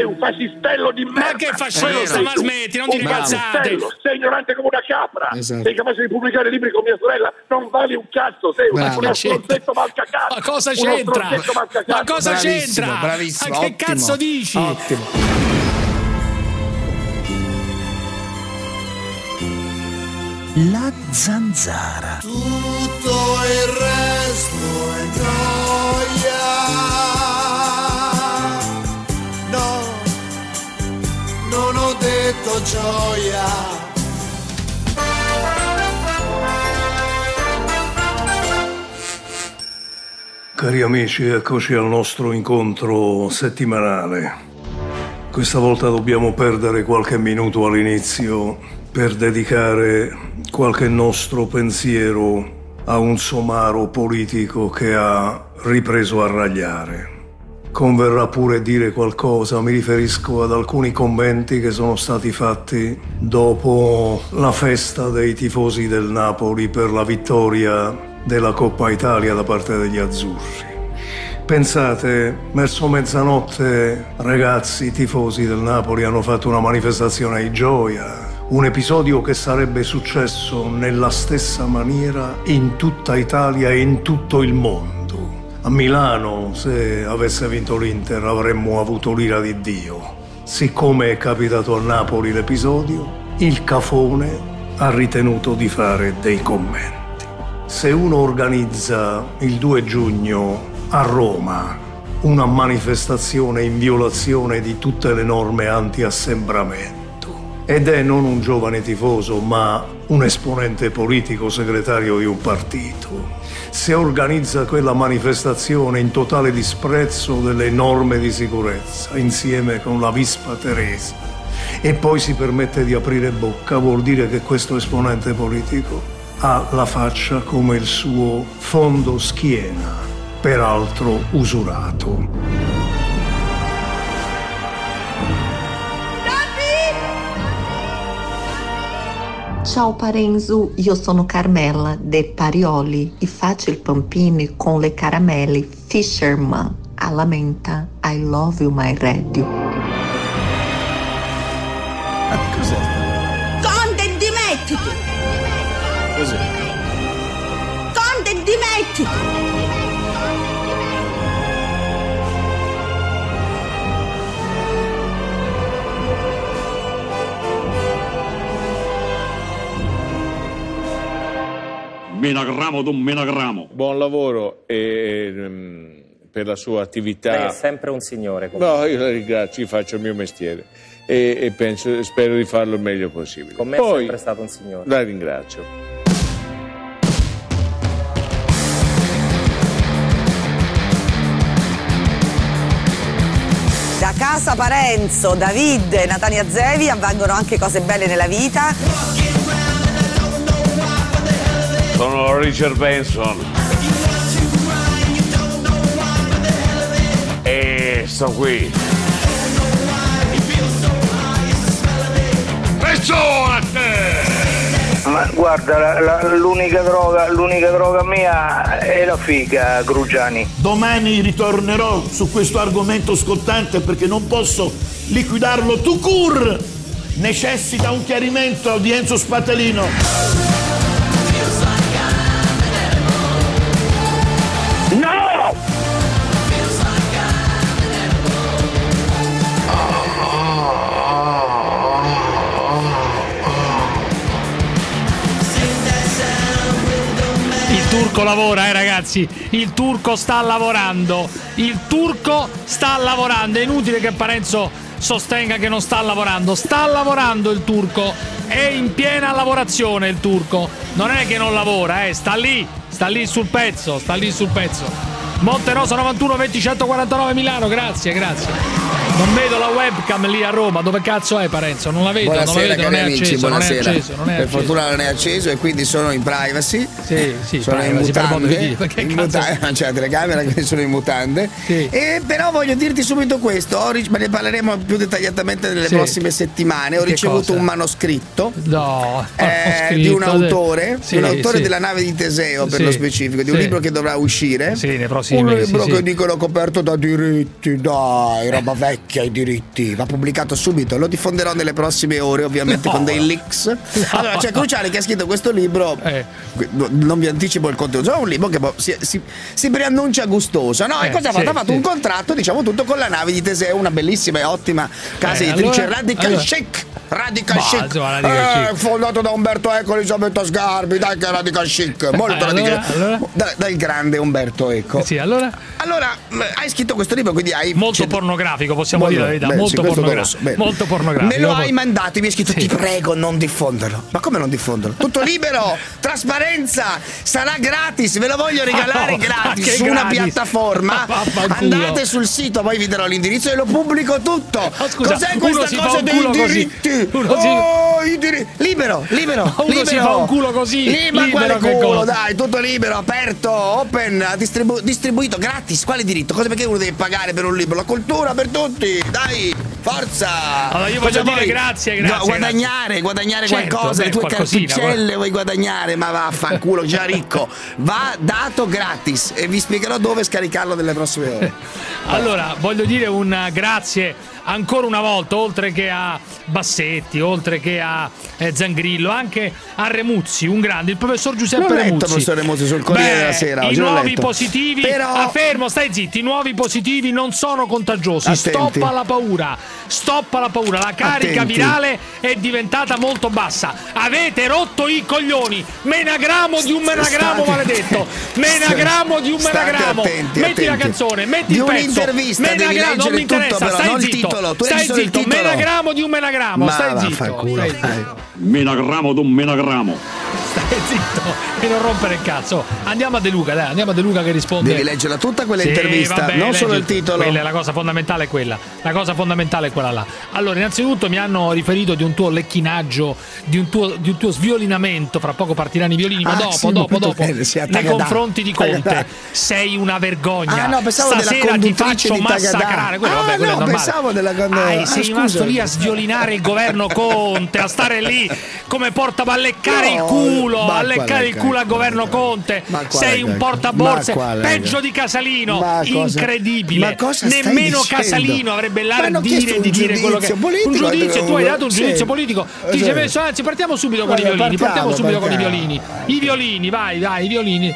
sei un fascistello di merda. Ma che fascista, ma smetti, non dire cazzate. Sei ignorante come una capra. Esatto. Sei capace di pubblicare libri con mia sorella, non vali un cazzo, sei uno stronzetto malcacazzo. Ma cosa c'entra? Ma cosa c'entra? Bravissimo, ma che ottimo, cazzo dici? Ottimo. La zanzara. Tutto il resto è gioia. No, non ho detto gioia. Cari amici, eccoci al nostro incontro settimanale. Questa volta dobbiamo perdere qualche minuto all'inizio per dedicare qualche nostro pensiero a un somaro politico che ha ripreso a ragliare. Converrà pure dire qualcosa, mi riferisco ad alcuni commenti che sono stati fatti dopo la festa dei tifosi del Napoli per la vittoria della Coppa Italia da parte degli azzurri. Pensate, verso mezzanotte ragazzi tifosi del Napoli hanno fatto una manifestazione di gioia, un episodio che sarebbe successo nella stessa maniera in tutta Italia e in tutto il mondo. A Milano, se avesse vinto l'Inter, avremmo avuto l'ira di Dio. Siccome è capitato a Napoli l'episodio, il cafone ha ritenuto di fare dei commenti. Se uno organizza il 2 giugno a Roma una manifestazione in violazione di tutte le norme anti-assembramento ed è non un giovane tifoso ma un esponente politico, segretario di un partito, se organizza quella manifestazione in totale disprezzo delle norme di sicurezza insieme con la Vispa Teresa e poi si permette di aprire bocca, vuol dire che questo esponente politico ha la faccia come il suo fondo schiena, peraltro usurato. Ciao Parenzo, io sono Carmela de Parioli e faccio il pompini con le caramelle Fisherman alla menta. I love you my radio. Cos'è? Conte, dimettiti! Cos'è? Conte, dimettiti! Menagramo. Buon lavoro per la sua attività. Lei è sempre un signore. No, io la ringrazio, io faccio il mio mestiere e spero di farlo il meglio possibile. Con me è sempre stato un signore. La ringrazio. Da casa Parenzo, David e Natania Zevi avvengono anche cose belle nella vita. Sono Richard Benson e sto qui. Ma guarda, l'unica droga mia è la figa, Grugiani. Domani ritornerò su questo argomento scottante perché non posso liquidarlo tout court. Necessita un chiarimento di Enzo Spatellino. No! Il turco lavora, ragazzi. Il turco sta lavorando. Il turco sta lavorando. È inutile che Parenzo sostenga che non sta lavorando. Sta lavorando il turco. È in piena lavorazione il turco. Non è che non lavora, sta lì sul pezzo, Monterosa 91 20 149 Milano, grazie. Non vedo la webcam lì a Roma, dove cazzo è Parenzo? Non la vedo, buonasera, non è amici, acceso, buonasera. non è per acceso. fortuna non è acceso e quindi sono in privacy. Sì, sono privacy, in per modo di mutande. dire, Non c'è la telecamera, quindi sono in mutande. Sì. E però voglio dirti subito questo, ma ne parleremo più dettagliatamente nelle prossime settimane. Ho ricevuto un manoscritto di un autore, della nave di Teseo, per lo specifico, di un libro che dovrà uscire. Sì, nei prossimi un mesi. libro che dicono coperto da diritti, dai, roba vecchia. chi ha i diritti? Va pubblicato subito, lo diffonderò nelle prossime ore, ovviamente con dei leaks. Allora c'è Cruciani che ha scritto questo libro, non vi anticipo il contenuto, è un libro che si preannuncia gustoso, no? E cosa ha fatto? Ha fatto un contratto, diciamo tutto, con la nave di Teseo, una bellissima e ottima casa editrice, Radical Chic. Radical Chic, fondato da Umberto Eco e Elisabetta Sgarbi, dai che Radical Chic, molto radical, dal grande Umberto Eco. Sì, allora hai scritto questo libro, quindi hai molto pornografico, possiamo dire la verità, molto pornografico. Me lo hai mandato, mi hai scritto ti prego non diffonderlo. Ma come non diffonderlo? Tutto libero, trasparenza, sarà gratis, ve lo voglio regalare gratis su una piattaforma. Andate sul sito, poi vi darò l'indirizzo e lo pubblico tutto. Cos'è questa cosa dei diritti? I diritti libero. Uno si fa un culo così. Ma quale culo, dai, tutto libero, aperto, open, distribuito gratis. Quale diritto? Perché uno deve pagare per un libro? La cultura per tutti, dai, forza. Allora io voglio dire grazie. Guadagnare qualcosa, le tue cartuccelle vuoi guadagnare, ma vaffanculo, già ricco. Va dato gratis e vi spiegherò dove scaricarlo nelle prossime ore. Allora, voglio dire un grazie ancora una volta, oltre che a Bassetti, oltre che a Zangrillo, anche a Remuzzi, un grande, il professor Giuseppe Remuzzi. Professor Remuzzi sul Corriere della Sera. I nuovi positivi, fermo, stai zitti, i nuovi positivi non sono contagiosi. Stop alla paura, la carica virale è diventata molto bassa. Avete rotto i coglioni. Menagramo di un menagramo maledetto. Menagramo di un menagramo. Metti la canzone, metti il pezzo. Un'intervista devi leggere non mi interessa, tutto, però, stai non zitto. il titolo. Tu Stai zitto, il titolo. menagramo di un menagramo. Stai zitto. Menagramo di un menagramo. Stai zitto e non rompere il cazzo. Andiamo a De Luca, dai, andiamo a De Luca che risponde. Devi leggerla tutta quella intervista, vabbè, non solo il titolo. La cosa fondamentale è quella. La cosa fondamentale è quella là. Allora, innanzitutto mi hanno riferito di un tuo lecchinaggio, di un tuo sviolinamento. Fra poco partiranno i violini, ma dopo nei confronti di Conte. Sei una vergogna. No, pensavo stasera ti faccio massacrare. Quello è normale. Pensavo della sei rimasto lì a sviolinare il governo Conte, a stare lì come porta a leccare il culo, al governo Conte. Sei un portaborse peggio di Casalino, incredibile. Nemmeno Casalino avrebbe l'ardire di dire quello che un giudizio. Tu hai dato un giudizio politico. Ti sei messo, anzi, partiamo subito con i violini. I violini, vai, i violini.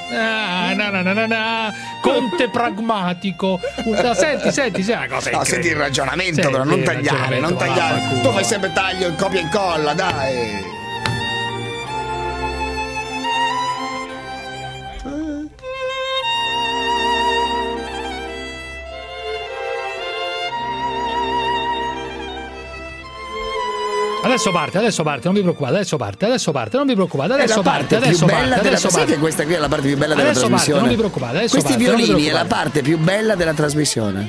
Conte pragmatico. Senti, una cosa incredibile. Senti il ragionamento, però non tagliare. Tu fai sempre taglio, copia e incolla, dai. Adesso parte, non vi preoccupate, adesso parte, non vi preoccupate, Sai che questa qui è la parte più bella della trasmissione? Non vi preoccupate, Questi violini è la parte più bella della trasmissione.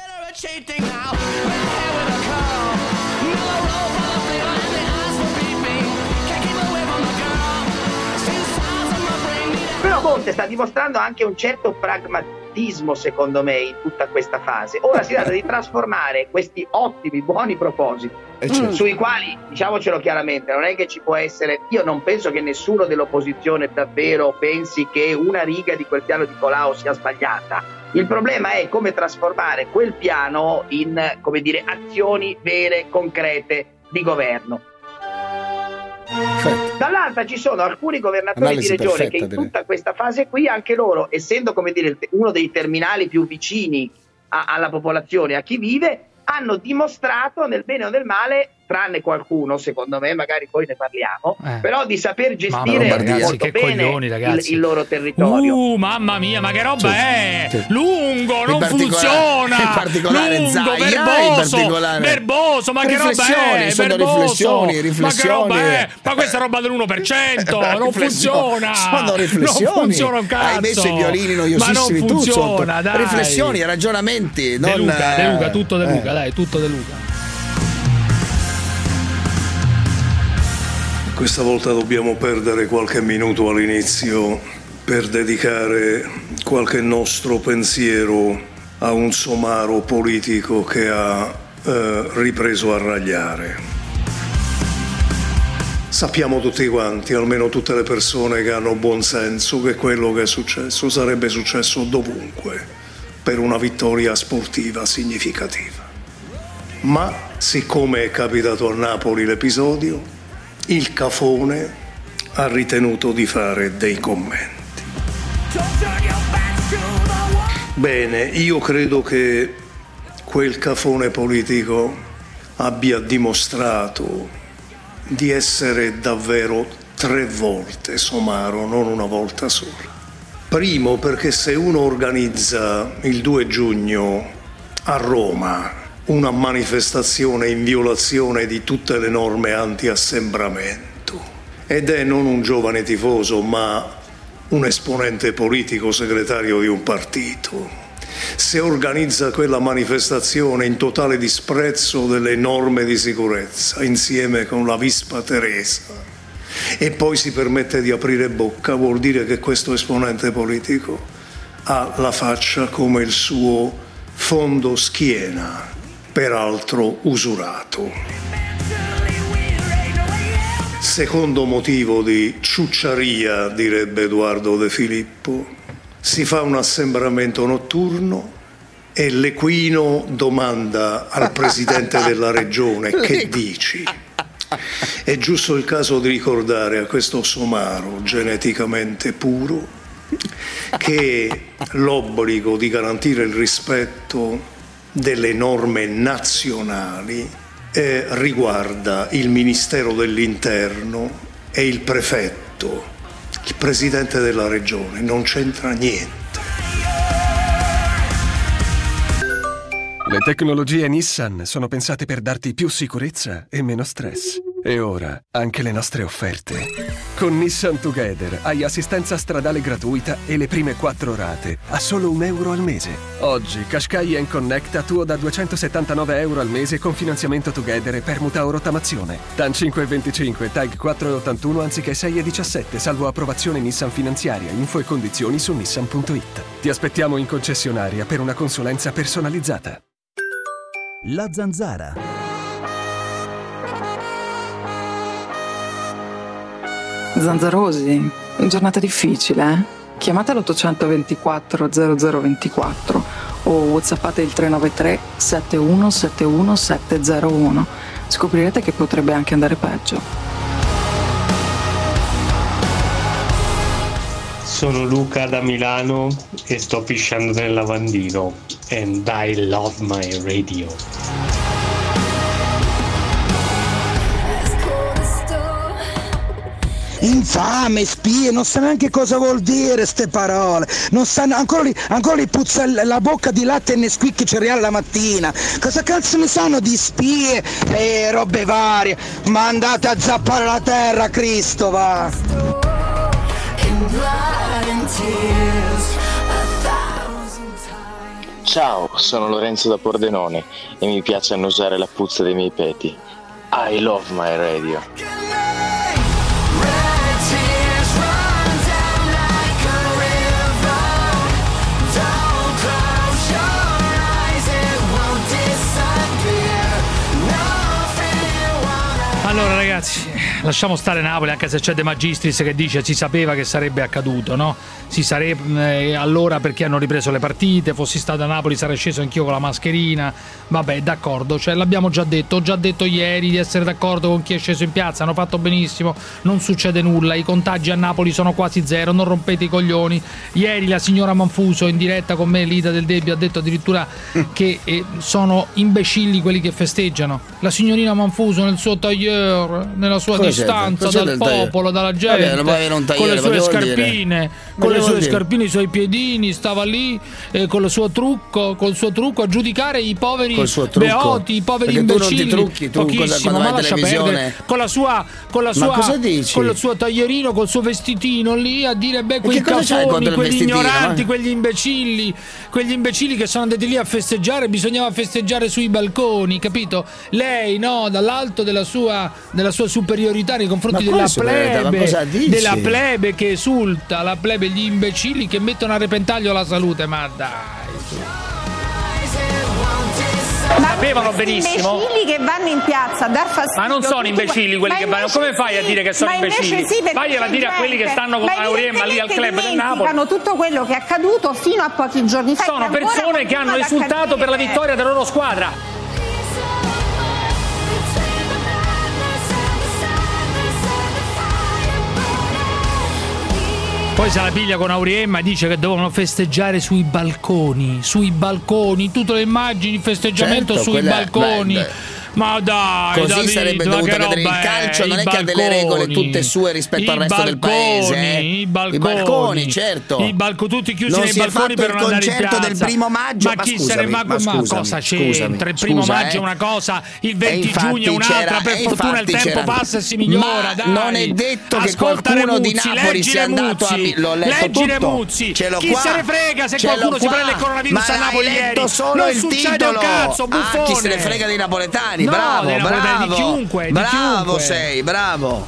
Però Conte sta dimostrando anche un certo pragmatismo, secondo me, in tutta questa fase. Ora si tratta di trasformare questi ottimi, buoni propositi, sui quali, diciamocelo chiaramente, non è che ci può essere, io non penso che nessuno dell'opposizione davvero pensi che una riga di quel piano di Colau sia sbagliata. Il problema è come trasformare quel piano in, come dire, azioni vere, concrete di governo. Dall'altra ci sono alcuni governatori di regione che in tutta questa fase qui, anche loro, essendo, come dire, uno dei terminali più vicini alla popolazione, a chi vive, hanno dimostrato nel bene o nel male, tranne qualcuno, secondo me, magari poi ne parliamo, però di saper gestire molto bene il loro territorio. Mamma mia, ma che roba è? Lungo, non funziona. In particolare lungo, verboso, ma che roba è? Riflessioni. Ma che roba è? Ma questa roba dell'1% non funziona. Sono riflessioni. Non funziona un cazzo. Hai messo i violini noiosissimi, ma non funziona, dai. Riflessioni, ragionamenti. De Luca, tutto De Luca, dai, tutto De Luca. Questa volta dobbiamo perdere qualche minuto all'inizio per dedicare qualche nostro pensiero a un somaro politico che ha ripreso a ragliare. Sappiamo tutti quanti, almeno tutte le persone che hanno buon senso, che quello che è successo sarebbe successo dovunque per una vittoria sportiva significativa. Ma siccome è capitato a Napoli l'episodio, il cafone ha ritenuto di fare dei commenti. Bene, io credo che quel cafone politico abbia dimostrato di essere davvero 3 volte somaro, non una volta sola. Primo, perché se uno organizza il 2 giugno a Roma una manifestazione in violazione di tutte le norme anti-assembramento ed è non un giovane tifoso ma un esponente politico, segretario di un partito, se organizza quella manifestazione in totale disprezzo delle norme di sicurezza insieme con la Vispa Teresa e poi si permette di aprire bocca, vuol dire che questo esponente politico ha la faccia come il suo fondo schiena, peraltro usurato. Secondo motivo di ciucciaria, direbbe Edoardo De Filippo, si fa un assembramento notturno e l'equino domanda al presidente della regione: che dici? È giusto il caso di ricordare a questo somaro geneticamente puro che l'obbligo di garantire il rispetto delle norme nazionali riguarda il Ministero dell'Interno e il prefetto. Il presidente della regione non c'entra niente. Le tecnologie Nissan sono pensate per darti più sicurezza e meno stress. E ora anche le nostre offerte. Con Nissan Together hai assistenza stradale gratuita e le prime 4 rate a solo €1 al mese. Oggi Qashqai Connect tuo da €279 al mese con finanziamento Together e permuta o rottamazione. TAN 5,25, TAG 4,81 anziché 6,17, salvo approvazione Nissan finanziaria. Info e condizioni su nissan.it. Ti aspettiamo in concessionaria per una consulenza personalizzata. La Zanzara. Zanzarosi, giornata difficile, eh? Chiamate l'824 0024 o whatsappate il 393 7171 701. Scoprirete che potrebbe anche andare peggio. Sono Luca da Milano e sto pisciando nel lavandino. And I love my radio. Infame, spie, non sa neanche cosa vuol dire ste parole. Non sanno, ancora lì puzza la bocca di latte e Nesquik cereale la mattina. Cosa cazzo ne sanno di spie e robe varie? Ma andate a zappare la terra, Cristo, va. Ciao, sono Lorenzo da Pordenone e mi piace annusare la puzza dei miei peti. I love my radio. Allora ragazzi, lasciamo stare Napoli, anche se c'è De Magistris che dice si sapeva che sarebbe accaduto, no? Si sarebbe allora perché hanno ripreso le partite, fossi stato a Napoli sarei sceso anch'io con la mascherina. Vabbè, d'accordo, cioè l'abbiamo già detto, ho già detto ieri di essere d'accordo con chi è sceso in piazza, hanno fatto benissimo, non succede nulla, i contagi a Napoli sono quasi zero, non rompete i coglioni. Ieri la signora Manfuso in diretta con me, Lida del Debbio, ha detto addirittura che sono imbecilli quelli che festeggiano. La signorina Manfuso nel suo tagliere, nella sua distanza dal popolo, dalla gente, con le sue scarpine, i suoi piedini, stava lì col suo trucco a giudicare i poveri beoti, i poveri imbecilli. Pochissimo, ma lascia perdere. Con il suo taglierino, col suo vestitino lì a dire quei cafoni, quegli ignoranti, quegli imbecilli che sono andati lì a festeggiare, bisognava festeggiare sui balconi, capito? Lei no, dall'alto della sua superiorità nei confronti della plebe che esulta, la plebe, gli imbecilli che mettono a repentaglio la salute, ma dai. Sapevano benissimo. Imbecilli che vanno in piazza a dar fastidio. Ma non sono imbecilli quelli che vanno. Come fai a dire che sono imbecilli? Sì, fagliela dire a quelli che stanno con Auremma lì al club del Napoli. Tutto quello che è accaduto fino a pochi giorni fa. Sono persone che hanno esultato per la vittoria della loro squadra. Poi se la piglia con Auriemma e dice che devono festeggiare sui balconi, tu te lo immagini il festeggiamento sui balconi? Ma dai, così David, sarebbe dovuto cadere il calcio, non è che ha delle regole tutte sue rispetto al resto del paese. I balconi, certo. Tutti chiusi non nei balconi per non andare in piazza. Non si è fatto il concerto del 1° maggio. Ma chi se ne ma cosa c'entra? Il 1° maggio è una cosa, il 20 giugno è un'altra. Per fortuna il tempo passa e si migliora. Dai. Non è detto che qualcuno di Napoli sia andato a leggi Remuzzi. Chi se ne frega se qualcuno si prende il coronavirus a Napoli ieri? Non succede un cazzo, buffone. Chi se ne frega dei napoletani? Bravo. Di chiunque. Bravo.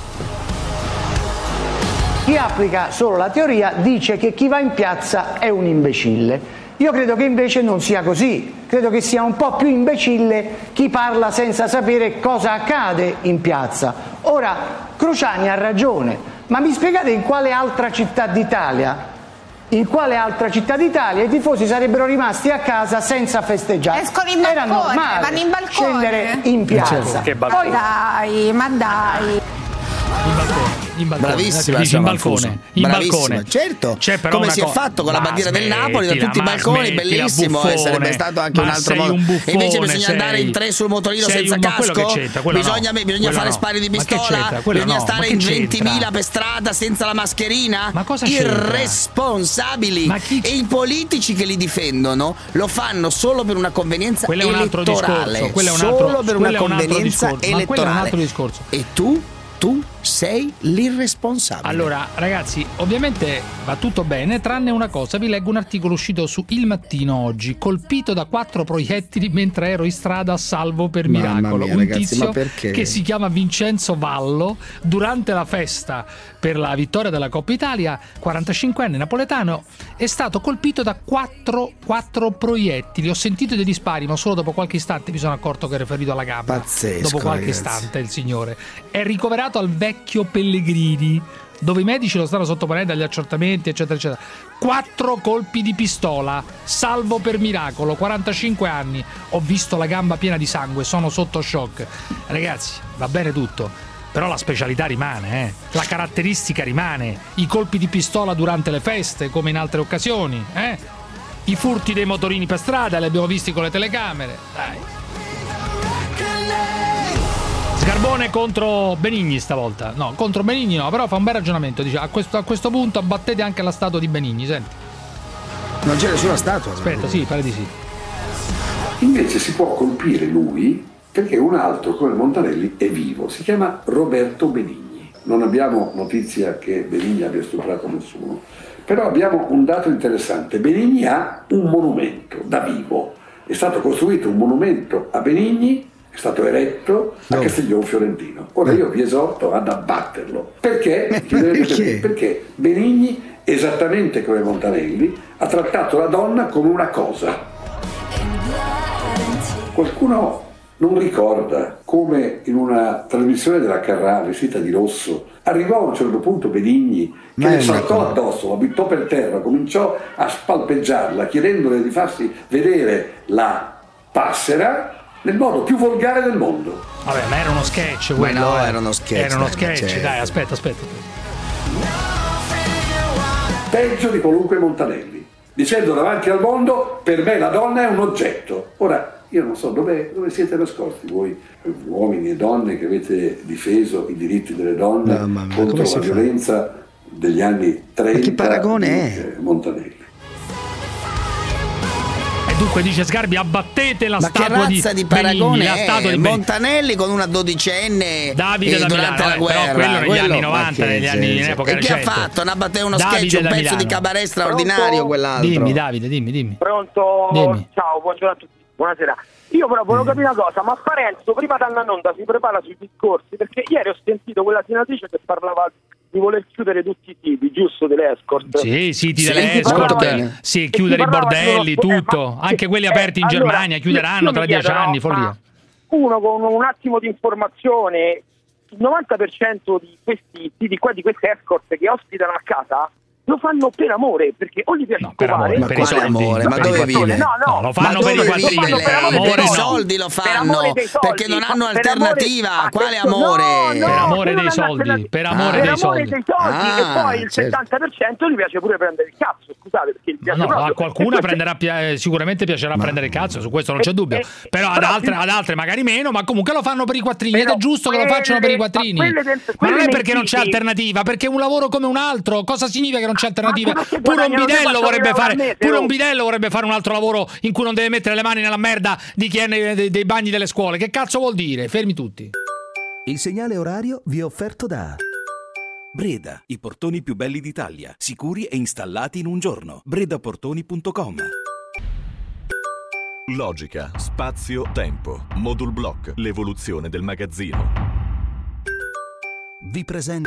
Chi applica solo la teoria dice che chi va in piazza è un imbecille. Io credo che invece non sia così. Credo che sia un po' più imbecille chi parla senza sapere cosa accade in piazza. Ora, Cruciani ha ragione, ma mi spiegate in quale altra città d'Italia i tifosi sarebbero rimasti a casa senza festeggiare? Escono in balcone, era normale vanno in balcone, scendere in piazza. Poi dai. Bravissima, in balcone. Certo, però come si è fatto con la bandiera del Napoli da tutti i balconi, bellissimo, sarebbe stato anche un altro modo. Invece bisogna andare in 3 sul motorino senza casco, bisogna fare spari di pistola, bisogna stare in 20.000 per strada senza la mascherina. Irresponsabili. E i politici che li difendono lo fanno solo per una convenienza elettorale, solo per una convenienza elettorale. E tu sei l'irresponsabile. Allora, ragazzi, ovviamente va tutto bene, tranne una cosa. Vi leggo un articolo uscito su Il Mattino oggi. Colpito da 4 proiettili mentre ero in strada, salvo per miracolo. Mia, un ragazzi, tizio che si chiama Vincenzo Vallo, durante la festa per la vittoria della Coppa Italia, 45enne napoletano, è stato colpito da 4 proiettili. Ho sentito degli spari, ma solo dopo qualche istante mi sono accorto che era ferito alla gamba. Pazzesco, dopo qualche istante il signore è ricoverato al Vecchio Pellegrini, dove i medici lo stanno sottoponendo agli accertamenti, eccetera eccetera. 4 colpi di pistola, salvo per miracolo, 45 anni. Ho visto la gamba piena di sangue, sono sotto shock. Ragazzi, va bene tutto, però la specialità rimane, la caratteristica rimane. I colpi di pistola durante le feste, come in altre occasioni, i furti dei motorini per strada, li abbiamo visti con le telecamere. Dai. Sgarbone contro Benigni stavolta. No, contro Benigni no, però fa un bel ragionamento. Dice, a questo punto abbattete anche la statua di Benigni, senti. Non c'è nessuna statua. Aspetta, sì, pare di sì. Invece si può colpire lui perché un altro come Montanelli è vivo. Si chiama Roberto Benigni. Non abbiamo notizia che Benigni abbia stuprato nessuno, però abbiamo un dato interessante. Benigni ha un monumento da vivo. È stato costruito un monumento a Benigni, è stato eretto a Castiglione Fiorentino. Ora io vi esorto ad abbatterlo. Perché? Perché Benigni, esattamente come Montanelli, ha trattato la donna come una cosa. Qualcuno non ricorda come in una trasmissione della Carrà vestita di rosso arrivò a un certo punto Benigni che le saltò addosso, la buttò per terra, cominciò a spalpeggiarla chiedendole di farsi vedere la passera nel modo più volgare del mondo. Vabbè, ma era uno sketch quello. No, era uno sketch. Era uno sketch, certo. Dai, aspetta. Peggio di qualunque Montanelli, dicendo davanti al mondo: per me la donna è un oggetto. Ora, io non so dove siete nascosti voi, uomini e donne che avete difeso i diritti delle donne contro la violenza degli anni 30. Ma che paragone è? Montanelli. E dunque dice Sgarbi, abbattete la statua di razza di paragone Benigni, è? Montanelli con una 12enne Davide da durante Milano, la guerra. Però quello negli anni 90, negli anni in epoca recente. E che ha fatto? Non abbatteva uno sketch, un pezzo di cabaret straordinario. Pronto? Quell'altro. Dimmi Davide, dimmi. Pronto? Dimmi. Ciao, buongiorno a tutti. Buonasera. Io però volevo capire una cosa, ma Parenzo prima di andare in onda si prepara sui discorsi? Perché ieri ho sentito quella senatrice che parlava di voler chiudere tutti i siti, giusto, delle escort. Sì, siti delle escort, sì, chiudere i bordelli, tutto, anche quelli aperti in Germania, chiuderanno tra 10 anni, follia. Uno con un attimo di informazione, il 90% di questi siti qua, di queste escort che ospitano a casa, lo fanno per amore, perché o gli piace scopare, ma quale amore? Ma dove vive? No, lo fanno per i quattrini. Per i soldi lo fanno, perché non hanno alternativa. Quale amore? Per amore dei soldi, per amore dei soldi. E poi il 70% gli piace pure prendere il cazzo, scusate, perché gli piace proprio. A qualcuno sicuramente piacerà prendere il cazzo, su questo non c'è dubbio. Però ad altre magari meno, ma comunque lo fanno per i quattrini, ed è giusto che lo facciano per i quattrini. Ma non è perché non c'è alternativa, perché è un lavoro come un altro. Cosa significa che non c'è alternativa? Pure un bidello vorrebbe fare un altro lavoro in cui non deve mettere le mani nella merda di chi è dei bagni delle scuole. Che cazzo vuol dire? Fermi tutti. Il segnale orario vi è offerto da Breda, i portoni più belli d'Italia, sicuri e installati in un giorno. bredaportoni.com. Logica, spazio, tempo. Modul Block, l'evoluzione del magazzino. Vi presento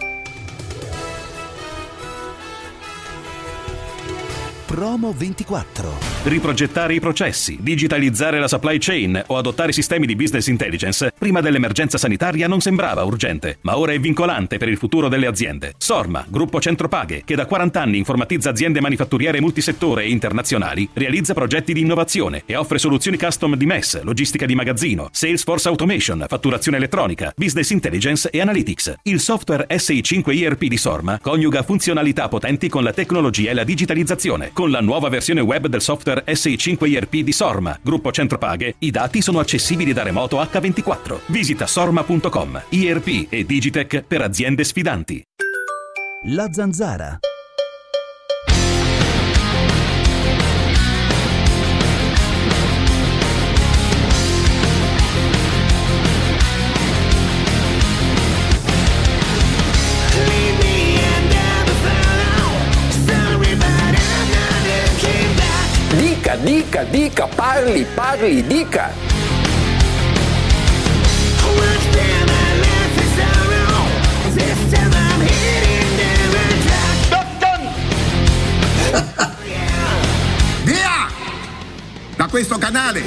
Promo 24. Riprogettare i processi, digitalizzare la supply chain o adottare sistemi di business intelligence prima dell'emergenza sanitaria non sembrava urgente, ma ora è vincolante per il futuro delle aziende. Sorma, gruppo Centropaghe, che da 40 anni informatizza aziende manifatturiere multisettore e internazionali, realizza progetti di innovazione e offre soluzioni custom di MES, logistica di magazzino, Salesforce Automation, fatturazione elettronica, business intelligence e analytics. Il software SI5 ERP di Sorma coniuga funzionalità potenti con la tecnologia e la digitalizzazione. Con la nuova versione web del software SI5 ERP di Sorma, gruppo Centropaghe, i dati sono accessibili da remoto H24. Visita sorma.com. ERP e Digitech per aziende sfidanti. La Zanzara. Dica, parli, dica. Via! Da questo canale!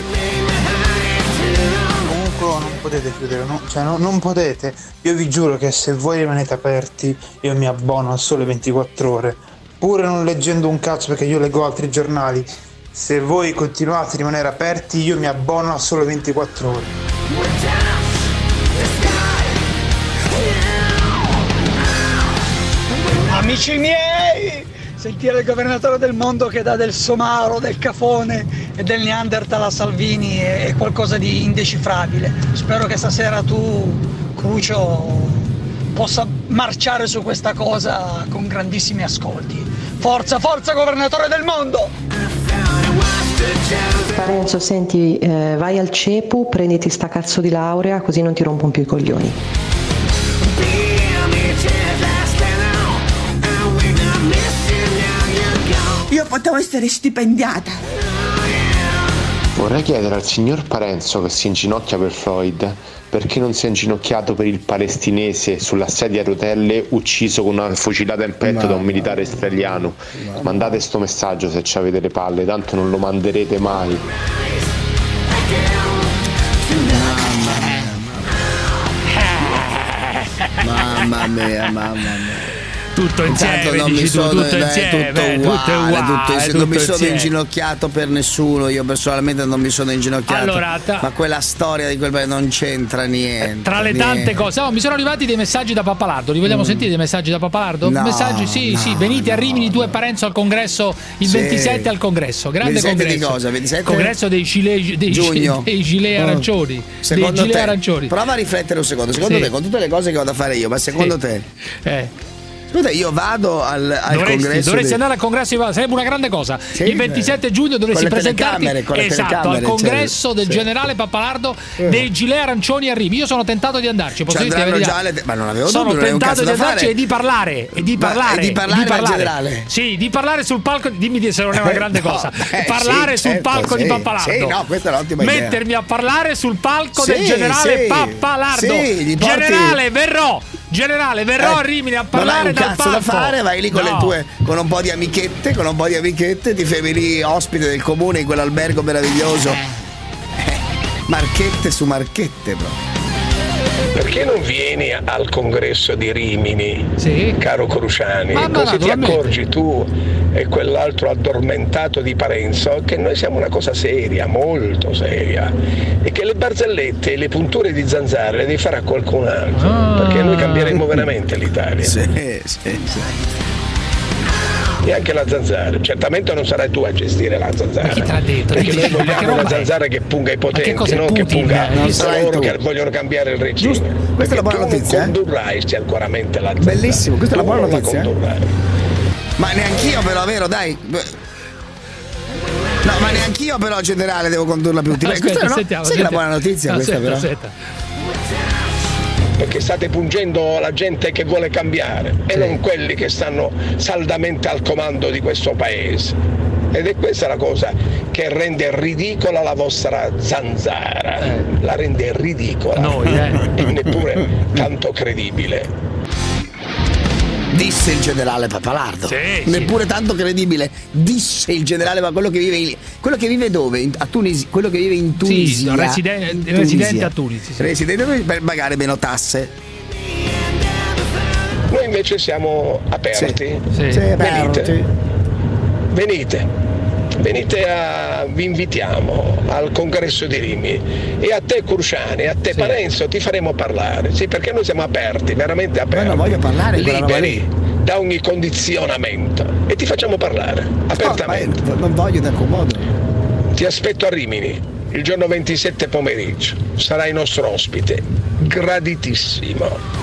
Comunque non potete chiudere, no? Cioè non potete. Io vi giuro che se voi rimanete aperti io mi abbono a Sole 24 Ore. Pure non leggendo un cazzo, perché io leggo altri giornali. Se voi continuate a rimanere aperti io mi abbono a Sole 24 Ore. Amici miei, sentire il governatore del mondo che dà del somaro, del cafone e del Neanderthal a Salvini è qualcosa di indecifrabile. Spero che stasera tu, Crucio, possa marciare su questa cosa con grandissimi ascolti. Forza, forza governatore del mondo! Parenzo, senti, vai al CEPU, prenditi sta cazzo di laurea, così non ti rompono più i coglioni. Io potevo essere stipendiata. Vorrei chiedere al signor Parenzo, che si inginocchia per Floyd, perché non si è inginocchiato per il palestinese sulla sedia a rotelle ucciso con una fucilata in petto da un militare israeliano. Mandate sto messaggio se ci avete le palle, tanto non lo manderete mai. Mamma mia. Tutto insieme, non mi sono, tutto insieme, non mi sono inginocchiato per nessuno, io personalmente non mi sono inginocchiato, allora, ma quella storia di quel paese non c'entra niente. Tra le tante cose, mi sono arrivati dei messaggi da Pappalardo, li vogliamo sentire dei messaggi da Pappalardo? No, messaggi, sì, venite a Rimini, tu e Parenzo al congresso il 27 al congresso, grande 27 congresso. Di cosa? 27? Congresso dei gilet arancioni. Secondo dei gilet te, arancioni. prova a riflettere un secondo, secondo te, con tutte le cose che vado a fare io, ma secondo te? Scusa, io vado al congresso. Dovresti andare al congresso, sarebbe una grande cosa. Sì, il 27 giugno dovresti presentarti al congresso del generale Pappalardo dei gilet arancioni a Rimini. Io sono tentato di andarci. Posso dirti la verità? Ma non avevo sono dubbio, tentato di andarci e di parlare. Di parlare al generale. Sì, di parlare sul palco. Dimmi se non è una grande cosa. Parlare sul palco di Pappalardo. Sì, no, questa è un'ottima idea. Mettermi a parlare sul palco del generale Pappalardo. Generale, verrò a Rimini a parlare dal palco. Da fare, vai lì con le tue, con un po' di amichette, ti fermi lì ospite del comune in quell'albergo meraviglioso. Marchette su marchette, bro. Perché non vieni al congresso di Rimini, caro Cruciani, così ti accorgi tu e quell'altro addormentato di Parenzo che noi siamo una cosa seria, molto seria, e che le barzellette e le punture di zanzara le devi fare a qualcun altro, perché noi cambieremo veramente l'Italia. E anche la zanzara, certamente non sarai tu a gestire la zanzara. Ma chi te l'ha detto? Perché noi vogliamo una zanzara che punga i potenti, non che punga coloro che vogliono cambiare il regime. Questa è la buona notizia. Condurrai sicuramente la zanzara. Bellissimo, questa è la buona notizia. Ma neanch'io però, vero, dai. No, ma neanch'io però, generale, devo condurla più. Questa no? Sai che è la buona notizia questa però. Perché state pungendo la gente che vuole cambiare e non quelli che stanno saldamente al comando di questo paese. Ed è questa la cosa che rende ridicola la vostra zanzara. La rende ridicola e neppure tanto credibile. Disse il generale Pappalardo. Neppure tanto credibile. Disse il generale, ma quello che vive dove? A Tunisi, quello che vive in Tunisia. Residente a Tunisi. Residente per pagare meno tasse. Noi invece siamo aperti. Venite. Vi invitiamo al congresso di Rimini, e a te Cruciani, a te Parenzo ti faremo parlare, perché noi siamo aperti, veramente aperti. Ma non voglio parlare, liberi da ogni condizionamento, e ti facciamo parlare apertamente. Non voglio da comodo. Ti aspetto a Rimini il giorno 27 pomeriggio, sarai nostro ospite, graditissimo.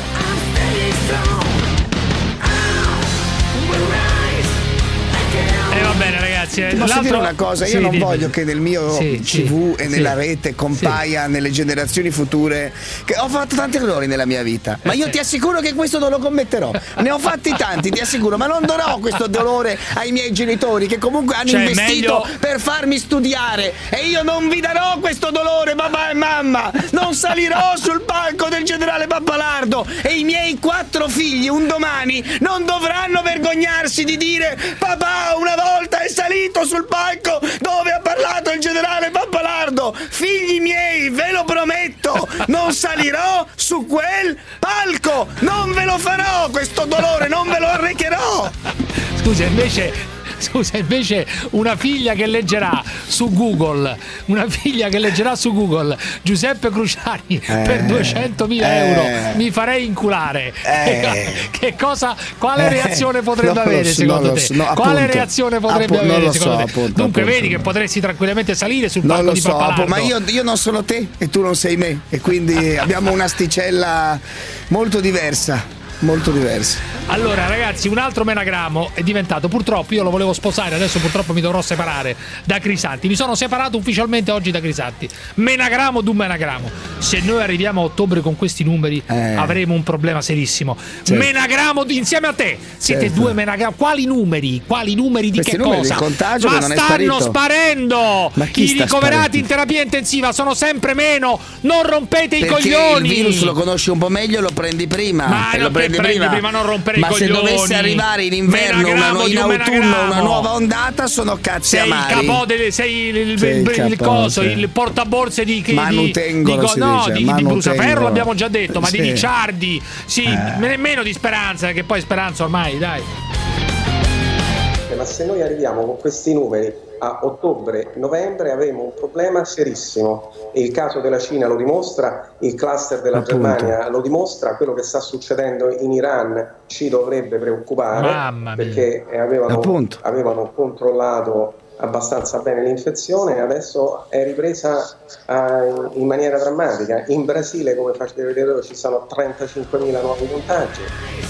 Va bene ragazzi, posso dire una cosa, io non voglio che nel mio CV e nella rete compaia nelle generazioni future che ho fatto tanti errori nella mia vita, ma io ti assicuro che questo non lo commetterò. Ne ho fatti tanti, ti assicuro, ma non darò questo dolore ai miei genitori che comunque hanno investito per farmi studiare, e io non vi darò questo dolore, papà e mamma. Non salirò sul palco del generale Pappalardo, e i miei 4 figli un domani non dovranno vergognarsi di dire: papà una volta è salito sul palco dove ha parlato il generale Pappalardo. Figli miei, ve lo prometto, non salirò su quel palco, non ve lo farò questo dolore, non ve lo arrecherò. Scusa, invece una figlia che leggerà su Google Giuseppe Cruciani per 200.000 euro, mi farei inculare. Quale reazione potrebbe avere secondo te? Quale reazione potrebbe avere secondo te? Dunque vedi che potresti tranquillamente salire sul palco di Pappalardo. Ma io non sono te e tu non sei me, e quindi abbiamo un'asticella molto diversa. Allora ragazzi, un altro menagramo è diventato, purtroppo io lo volevo sposare, adesso purtroppo mi dovrò separare da Crisanti. Mi sono separato ufficialmente oggi da Crisanti. Menagramo d'un menagramo. Se noi arriviamo a ottobre con questi numeri avremo un problema serissimo. Menagramo insieme a te. Siete due menagramo. Quali numeri di questi che cosa? Contagio ma che non stanno sparendo. I ricoverati in terapia intensiva sono sempre meno. Non rompete i coglioni. Il virus lo conosci un po' meglio, lo prendi prima. Prima non rompere i coglioni. Ma se dovesse arrivare in inverno, in autunno, una nuova ondata, sono cazzi amari. Sei il capo il coso, il portaborse di Brusaferro, l'abbiamo già detto, ma di Ricciardi, nemmeno di Speranza, che poi Speranza ormai, dai. Ma se noi arriviamo con questi numeri a ottobre-novembre avremo un problema serissimo. Il caso della Cina lo dimostra, il cluster della Germania lo dimostra, quello che sta succedendo in Iran ci dovrebbe preoccupare, perché avevano controllato abbastanza bene l'infezione e adesso è ripresa in maniera drammatica. In Brasile, come facete vedere, ci sono 35.000 nuovi contagi.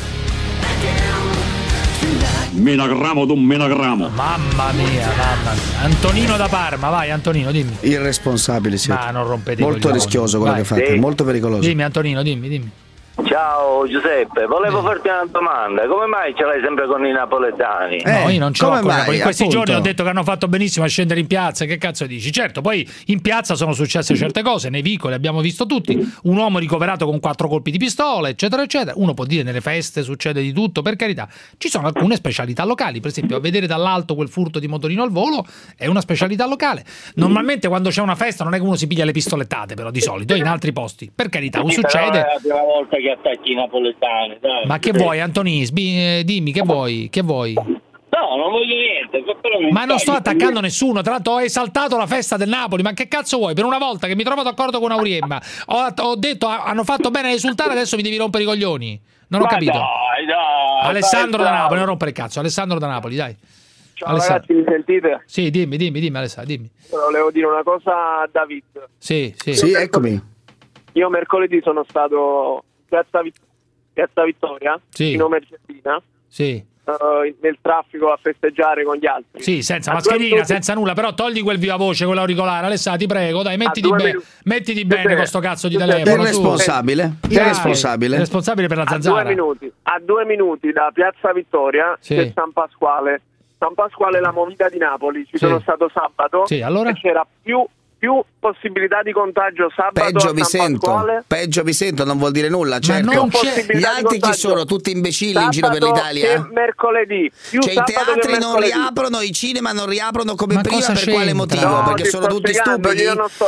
Menagramo d'un menagramo. Mamma mia. Antonino da Parma, vai Antonino, dimmi. Irresponsabile siete. Ma non rompete molto rischioso quello che fate, molto pericoloso. Dimmi Antonino, dimmi. Ciao Ciao Giuseppe, volevo farti una domanda. Come mai ce l'hai sempre con i napoletani? No, io non ce l'ho con i napoletani. In questi appunto. giorni ho detto che hanno fatto benissimo a scendere in piazza. Che cazzo dici? Certo, poi in piazza sono successe certe cose, nei vicoli abbiamo visto tutti. Un uomo ricoverato con 4 colpi di pistola, eccetera, eccetera. Uno può dire nelle feste succede di tutto, per carità. Ci sono alcune specialità locali, per esempio a vedere dall'alto quel furto di motorino al volo è una specialità locale. Normalmente quando c'è una festa non è che uno si piglia le pistolettate, però di solito in altri posti. Per carità, non succede. È la prima volta che attacchi i napoletani, dai. Ma che vuoi, Antonis? Dimmi che vuoi? Che vuoi? No, non voglio niente. Ma non sto attaccando nessuno. Tra l'altro ho esaltato la festa del Napoli. Ma che cazzo vuoi? Per una volta che mi trovo d'accordo con Auriemma ho detto hanno fatto bene a esultare, adesso mi devi rompere i coglioni. Non ho capito. Dai, Alessandro da Napoli, non rompere il cazzo. Alessandro da Napoli, dai. Ciao ragazzi, mi sentite? Sì, dimmi Alessandro, dimmi. Volevo dire una cosa a David. Sì, eccomi. Io mercoledì sono stato in Piazza Vittoria, in Mercedina. Sì. Nel traffico a festeggiare con gli altri. Sì, senza mascherina, senza nulla, però togli quel viva voce, quell'auricolare. Alessandro, ti prego, dai, mettiti bene con sto cazzo di telefono. È responsabile. È responsabile per la zanzara. A 2 minuti da Piazza Vittoria c'è San Pasquale. San Pasquale, la movida di Napoli. Ci sono stato sabato. Sì, allora? E c'era più possibilità di contagio sabato. Peggio vi sento, non vuol dire nulla, certo. Gli altri chi sono? Tutti imbecilli in giro per l'Italia? Mercoledì. Cioè i teatri non riaprono, i cinema non riaprono come prima, per quale motivo? No, perché sono tutti stupidi.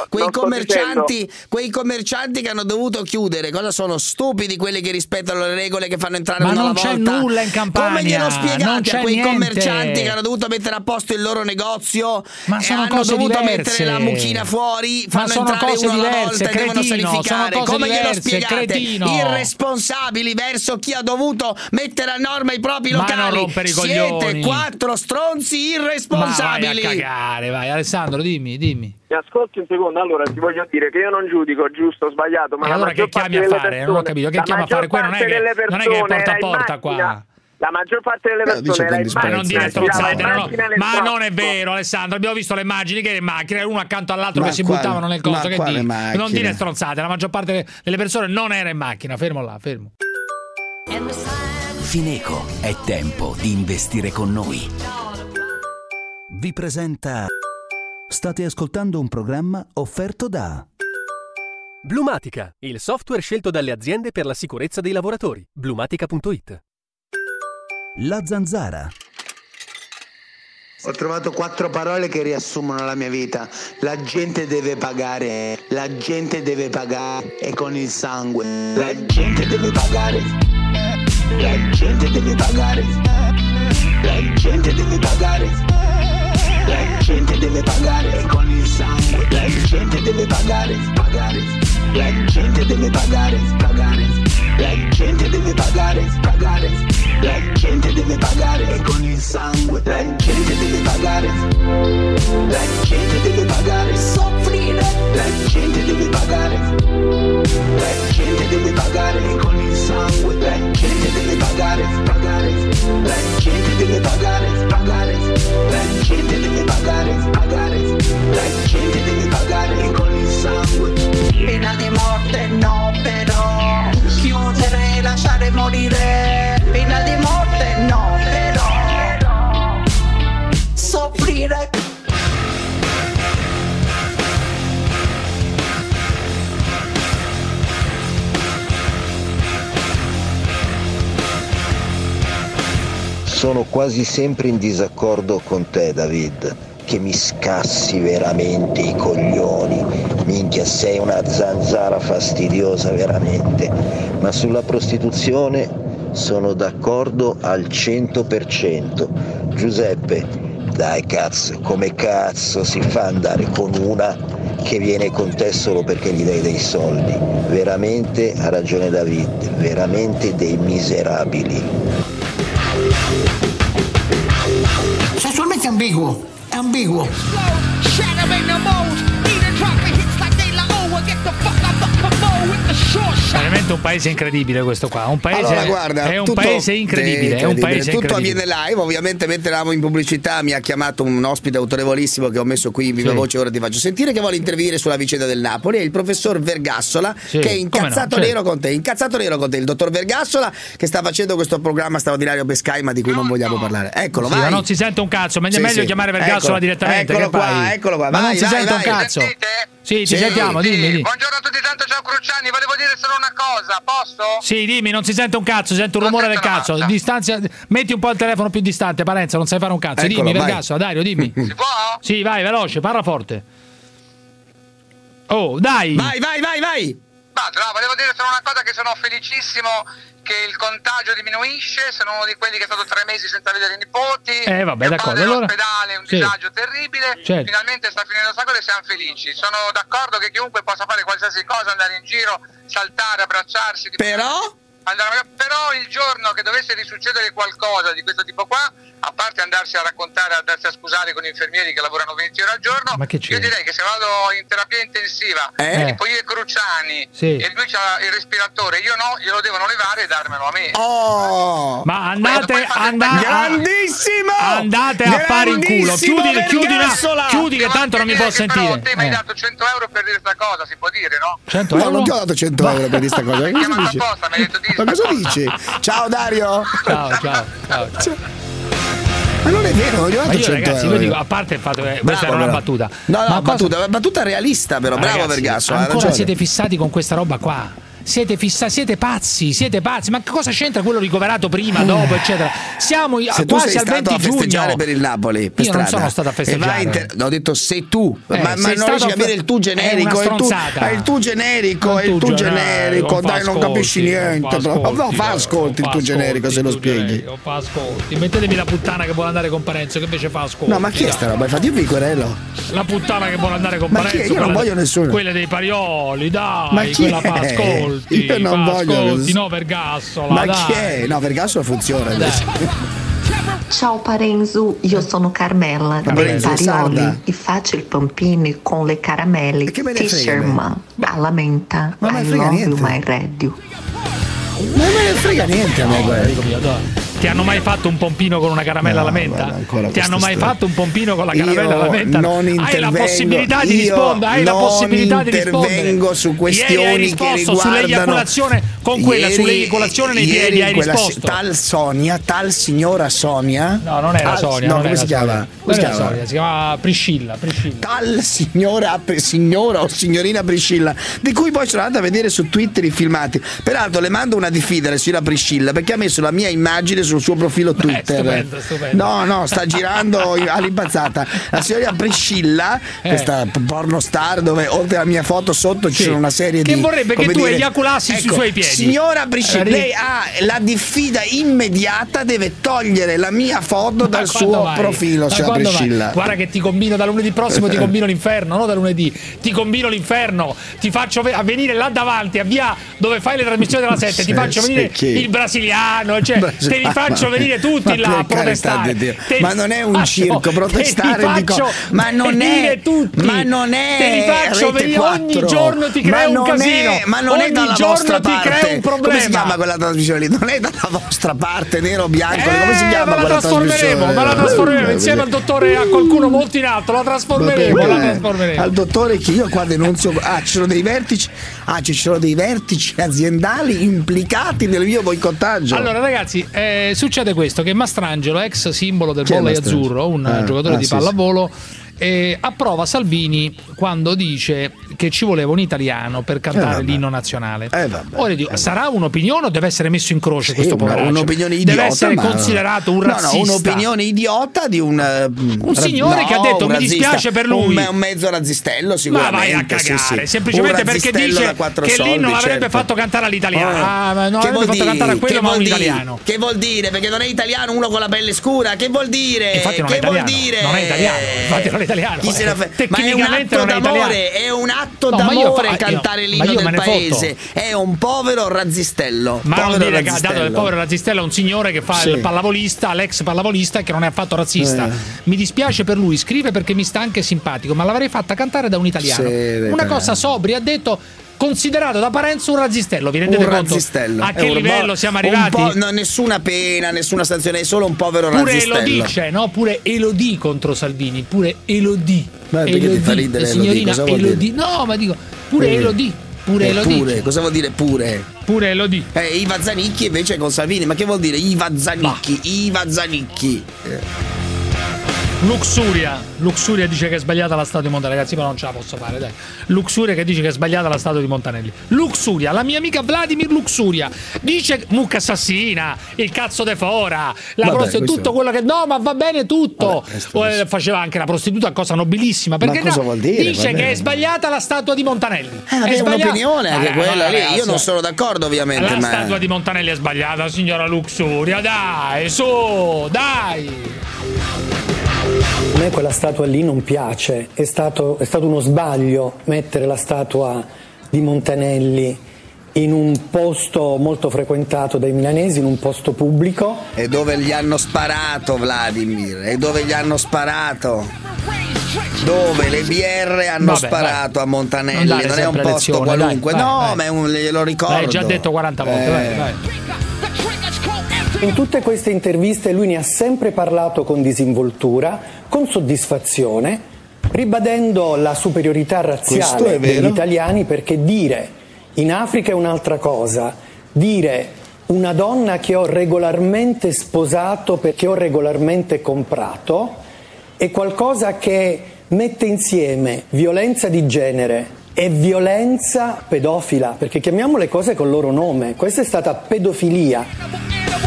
Quei commercianti che hanno dovuto chiudere, cosa sono? Stupidi quelli che rispettano le regole, che fanno entrare una volta. Ma non c'è nulla in Campania. Come glielo spiegate a quei niente. Commercianti che hanno dovuto mettere a posto il loro negozio e hanno dovuto mettere la mucchina fuori, fanno entrare uno alla volta e devono sanificare? Come glielo spiegate? Irresponsabili verso chi ha dovuto mettere a norma i propri locali. Siete 4 stronzi irresponsabili. Ma vai a cagare, vai. Alessandro, dimmi. Mi ascolti un secondo. Allora ti voglio dire che io non giudico giusto o sbagliato, ma allora che chiami a fare? Persone, non ho capito, che chiama a fare? Qua non è che porta a porta qua. La maggior parte delle persone era in macchina. Non dire stronzate, ma non è vero, Alessandro. Abbiamo visto le immagini che in macchina, uno accanto all'altro che si buttavano nel coso. Che dici? Non dire stronzate, la maggior parte delle persone non era in macchina. Fermo là, fermo. Fineco, è tempo di investire con noi. Vi presenta. State ascoltando un programma offerto da Blumatica, il software scelto dalle aziende per la sicurezza dei lavoratori. Blumatica.it. La Zanzara. Ho trovato 4 parole che riassumono la mia vita. La gente deve pagare. La gente deve pagare. E con il sangue. La gente deve pagare. La gente deve pagare. La gente deve pagare. La gente deve pagare. E con il sangue. La gente deve pagare. La gente deve pagare. La gente deve pagare. La gente deve pagare. E con il sangue. La gente deve pagare. La gente deve pagare. Soffrire. La gente deve pagare. La gente deve pagare. E con il sangue. La gente deve pagare. La gente deve pagare. La gente deve pagare. La gente deve pagare. E con il sangue. Pena di morte no, però chiudere e lasciare morire. Pena di morte no, però soffrire. Sono quasi sempre in disaccordo con te, David, che mi scassi veramente i coglioni. Minchia, sei una zanzara fastidiosa veramente. Ma sulla prostituzione sono d'accordo al 100%. Giuseppe, dai cazzo, come cazzo si fa ad andare con una che viene con te solo perché gli dai dei soldi? Veramente ha ragione David, veramente dei miserabili. Sessualmente ambiguo, è ambiguo. veramente un paese incredibile questo qua. Un paese, allora, guarda, è un paese incredibile. È un paese tutto incredibile. avviene live. Ovviamente, mentre eravamo in pubblicità, mi ha chiamato un ospite autorevolissimo che ho messo qui in viva voce. Ora ti faccio sentire, che vuole intervenire sulla vicenda del Napoli. È il professor Vergassola, che è incazzato nero con te. Incazzato nero con te. Il dottor Vergassola, che sta facendo questo programma straordinario per Sky, ma di cui non vogliamo parlare. Eccolo, vai. Ma non si sente un cazzo. Ma è meglio chiamare Vergassola direttamente. Eccolo qua. Ma non si sente un cazzo. Sì, ti sentiamo, dimmi. Buongiorno a tutti, tanto ciao Cruciani, volevo dire solo una cosa, posso? Sì, dimmi, non si sente un cazzo, si sente un rumore del cazzo. Metti un po' il telefono più distante, Parenzo, non sai fare un cazzo. Eccolo, dimmi, Vergassola, Dario, dimmi. Si può? Sì, vai, veloce, parla forte. Oh, dai! Vai! No, volevo dire solo una cosa, che sono felicissimo che il contagio diminuisce, sono uno di quelli che è stato 3 mesi senza vedere i nipoti. Vabbè, d'accordo. Allora, all'ospedale, un disagio terribile. Certo. Finalmente sta finendo sta cosa e siamo felici. Sono d'accordo che chiunque possa fare qualsiasi cosa, andare in giro, saltare, abbracciarsi. Però il giorno che dovesse risuccedere qualcosa di questo tipo qua, a parte andarsi a raccontare, andarsi a scusare con infermieri che lavorano 20 ore al giorno, io direi che se vado in terapia intensiva e poi io e Cruciani e lui c'ha il respiratore, io no, glielo devono levare e darmelo a me. Ma andate grandissimo, andate a fare in culo. Chiudi che tanto non mi può sentire. Te mi hai dato 100 euro per dire questa cosa, si può dire, no? 100 euro? No, non ti ho dato 100 euro per dire questa cosa. Ma cosa dici? Ciao Dario. Ciao. Ma non è vero, non gli ho dato 100 ragazzi, euro. Io dico, a parte il fatto che questa era una battuta. No, battuta realista, però. Bravo Vergassola. Ancora siete fissati con questa roba qua. Siete pazzi, ma cosa c'entra quello ricoverato prima, dopo, eccetera? Siamo quasi al 20 a festeggiare giugno per il Napoli per io strada. Non sono stato a festeggiare. Ho detto sei tu, ma non riesci a avere il tu generico. È il tu generico, dai, non capisci niente. Fa ascolti il tu generico se lo spieghi. Fa ascolti. Mettetemi la puttana che vuole andare con Parenzo, che invece fa ascolti. No, ma chi è sta roba? Infatti io vi querelo. La puttana che vuole andare con Parenzo. Io non voglio nessuno. Quelle dei Parioli, dai, ma chi quella fa ascolti. Io non voglio. No, Vergassola. Ma chi è? No, Vergassola funziona adesso. Ciao Parenzo, io sono Carmela dei Parioli e faccio il pompino con le caramelle Fisherman alla menta. I love you, my radio. Ma non me ne frega niente a me, guarda. Ti hanno mai fatto un pompino con una caramella alla menta? Ti hanno mai fatto un pompino con la caramella alla menta? Hai la possibilità di rispondere. Hai la possibilità di rispondere. Intervengo su questioni che riguardano sull'eiaculazione con quella, sull'eiaculazione nei piedi hai risposto. Tal signora Sonia. No, non era Sonia. No, come si chiama? Si chiama Priscilla. Tal signora o signorina Priscilla, di cui poi sono andata a vedere su Twitter i filmati. Peraltro le mando una diffida, la signora Priscilla, perché ha messo la mia immagine sul suo profilo Twitter. Stupendo. No, sta girando all'impazzata. La signorina Priscilla, questa pornostar, dove oltre alla mia foto sotto ci sono una serie che di. Che vorrebbe che tu eiaculassi sui suoi piedi. Signora Priscilla, lei ha la diffida immediata, deve togliere la mia foto dal suo profilo, signora Priscilla. Guarda che ti combino da lunedì prossimo, ti combino l'inferno, no da lunedì. Ti combino l'inferno, ti faccio venire là davanti, a via dove fai le trasmissioni della 7, ti faccio venire il brasiliano, cioè te li faccio venire tutti là a protestare. Ma non è un circo protestare, ma non è tutti. Ma non è. Te li faccio venire ogni giorno, ti creo un casino. Ma non è dalla vostra parte. Ti creo un problema. Come si chiama quella trasmissione lì? Non è dalla vostra parte, nero o bianco, come si chiama quella trasmissione? Ma la trasformeremo insieme al dottore e a qualcuno molto in alto, la trasformeremo. Al dottore che io qua denunzio. Ci sono dei vertici. Ci sono dei vertici aziendali implicati nel mio boicottaggio. Allora ragazzi, succede questo, che Mastrangelo, ex simbolo del volley azzurro, un giocatore di pallavolo, approva Salvini quando dice che ci voleva un italiano per cantare l'inno nazionale. Ora dico, sarà un'opinione o deve essere messo in croce questo poveraccio? Un'opinione idiota. Deve essere considerato un razzista. No, un'opinione idiota di un signore che ha detto mi dispiace per lui. Un mezzo razzistello sicuramente. Ma vai a cagare, semplicemente perché dice che l'inno l'avrebbe fatto cantare all'italiano. Non avrebbe fatto cantare a quello, ma un italiano. Che vuol dire? Perché non è italiano uno con la pelle scura? Che vuol dire? Infatti non è italiano. Non è italiano. Infatti non è italiano. Ma è un atto d'amore, è un atto d'amore cantare l'inno del paese. È un povero razzistello. Ma non dire che ha dato del povero razzistello a un signore che fa il pallavolista, l'ex pallavolista, che non è affatto razzista. Mi dispiace per lui, scrive perché mi sta anche simpatico, ma l'avrei fatta cantare da un italiano. Una cosa sobria, ha detto. considerato da Parenzo un razzistello. Vi rendete conto? Razzistello. A che livello siamo arrivati? No, nessuna pena, nessuna sanzione, è solo un povero razzistello. Pure Elodie c'è, no? Pure Elodie contro Salvini, pure Elodie. Ma perché ti fa ridere signorina Elodie? No, ma dico, pure Elodie. Pure Elodie. Pure, cosa vuol dire pure? Pure Elodie. Iva Zanicchi invece con Salvini, ma che vuol dire Iva Zanicchi? Luxuria dice che è sbagliata la statua di Montanelli. Ragazzi, però non ce la posso fare, dai. Luxuria che dice che è sbagliata la statua di Montanelli. Luxuria, la mia amica Vladimir Luxuria dice mucca assassina, il cazzo de fora, la tutto quello che no, ma va bene tutto. Faceva anche la prostituta, cosa nobilissima, perché cosa vuol dire? Dice che è sbagliata la statua di Montanelli. È un'opinione anche quella lì. Io non sono d'accordo, ovviamente. La statua di Montanelli è sbagliata, signora Luxuria, dai, su, dai. A me quella statua lì non piace, è stato uno sbaglio mettere la statua di Montanelli in un posto molto frequentato dai milanesi, in un posto pubblico. E dove gli hanno sparato, Vladimir? E dove gli hanno sparato? Dove le BR hanno sparato a Montanelli? Non è un posto qualunque. Ma glielo ricordo. L'hai già detto 40 volte, vai. In tutte queste interviste lui ne ha sempre parlato con disinvoltura, con soddisfazione, ribadendo la superiorità razziale degli italiani, perché dire in Africa è un'altra cosa, dire una donna che ho regolarmente sposato perché ho regolarmente comprato è qualcosa che mette insieme violenza di genere e violenza pedofila, perché chiamiamo le cose col loro nome. Questa è stata pedofilia.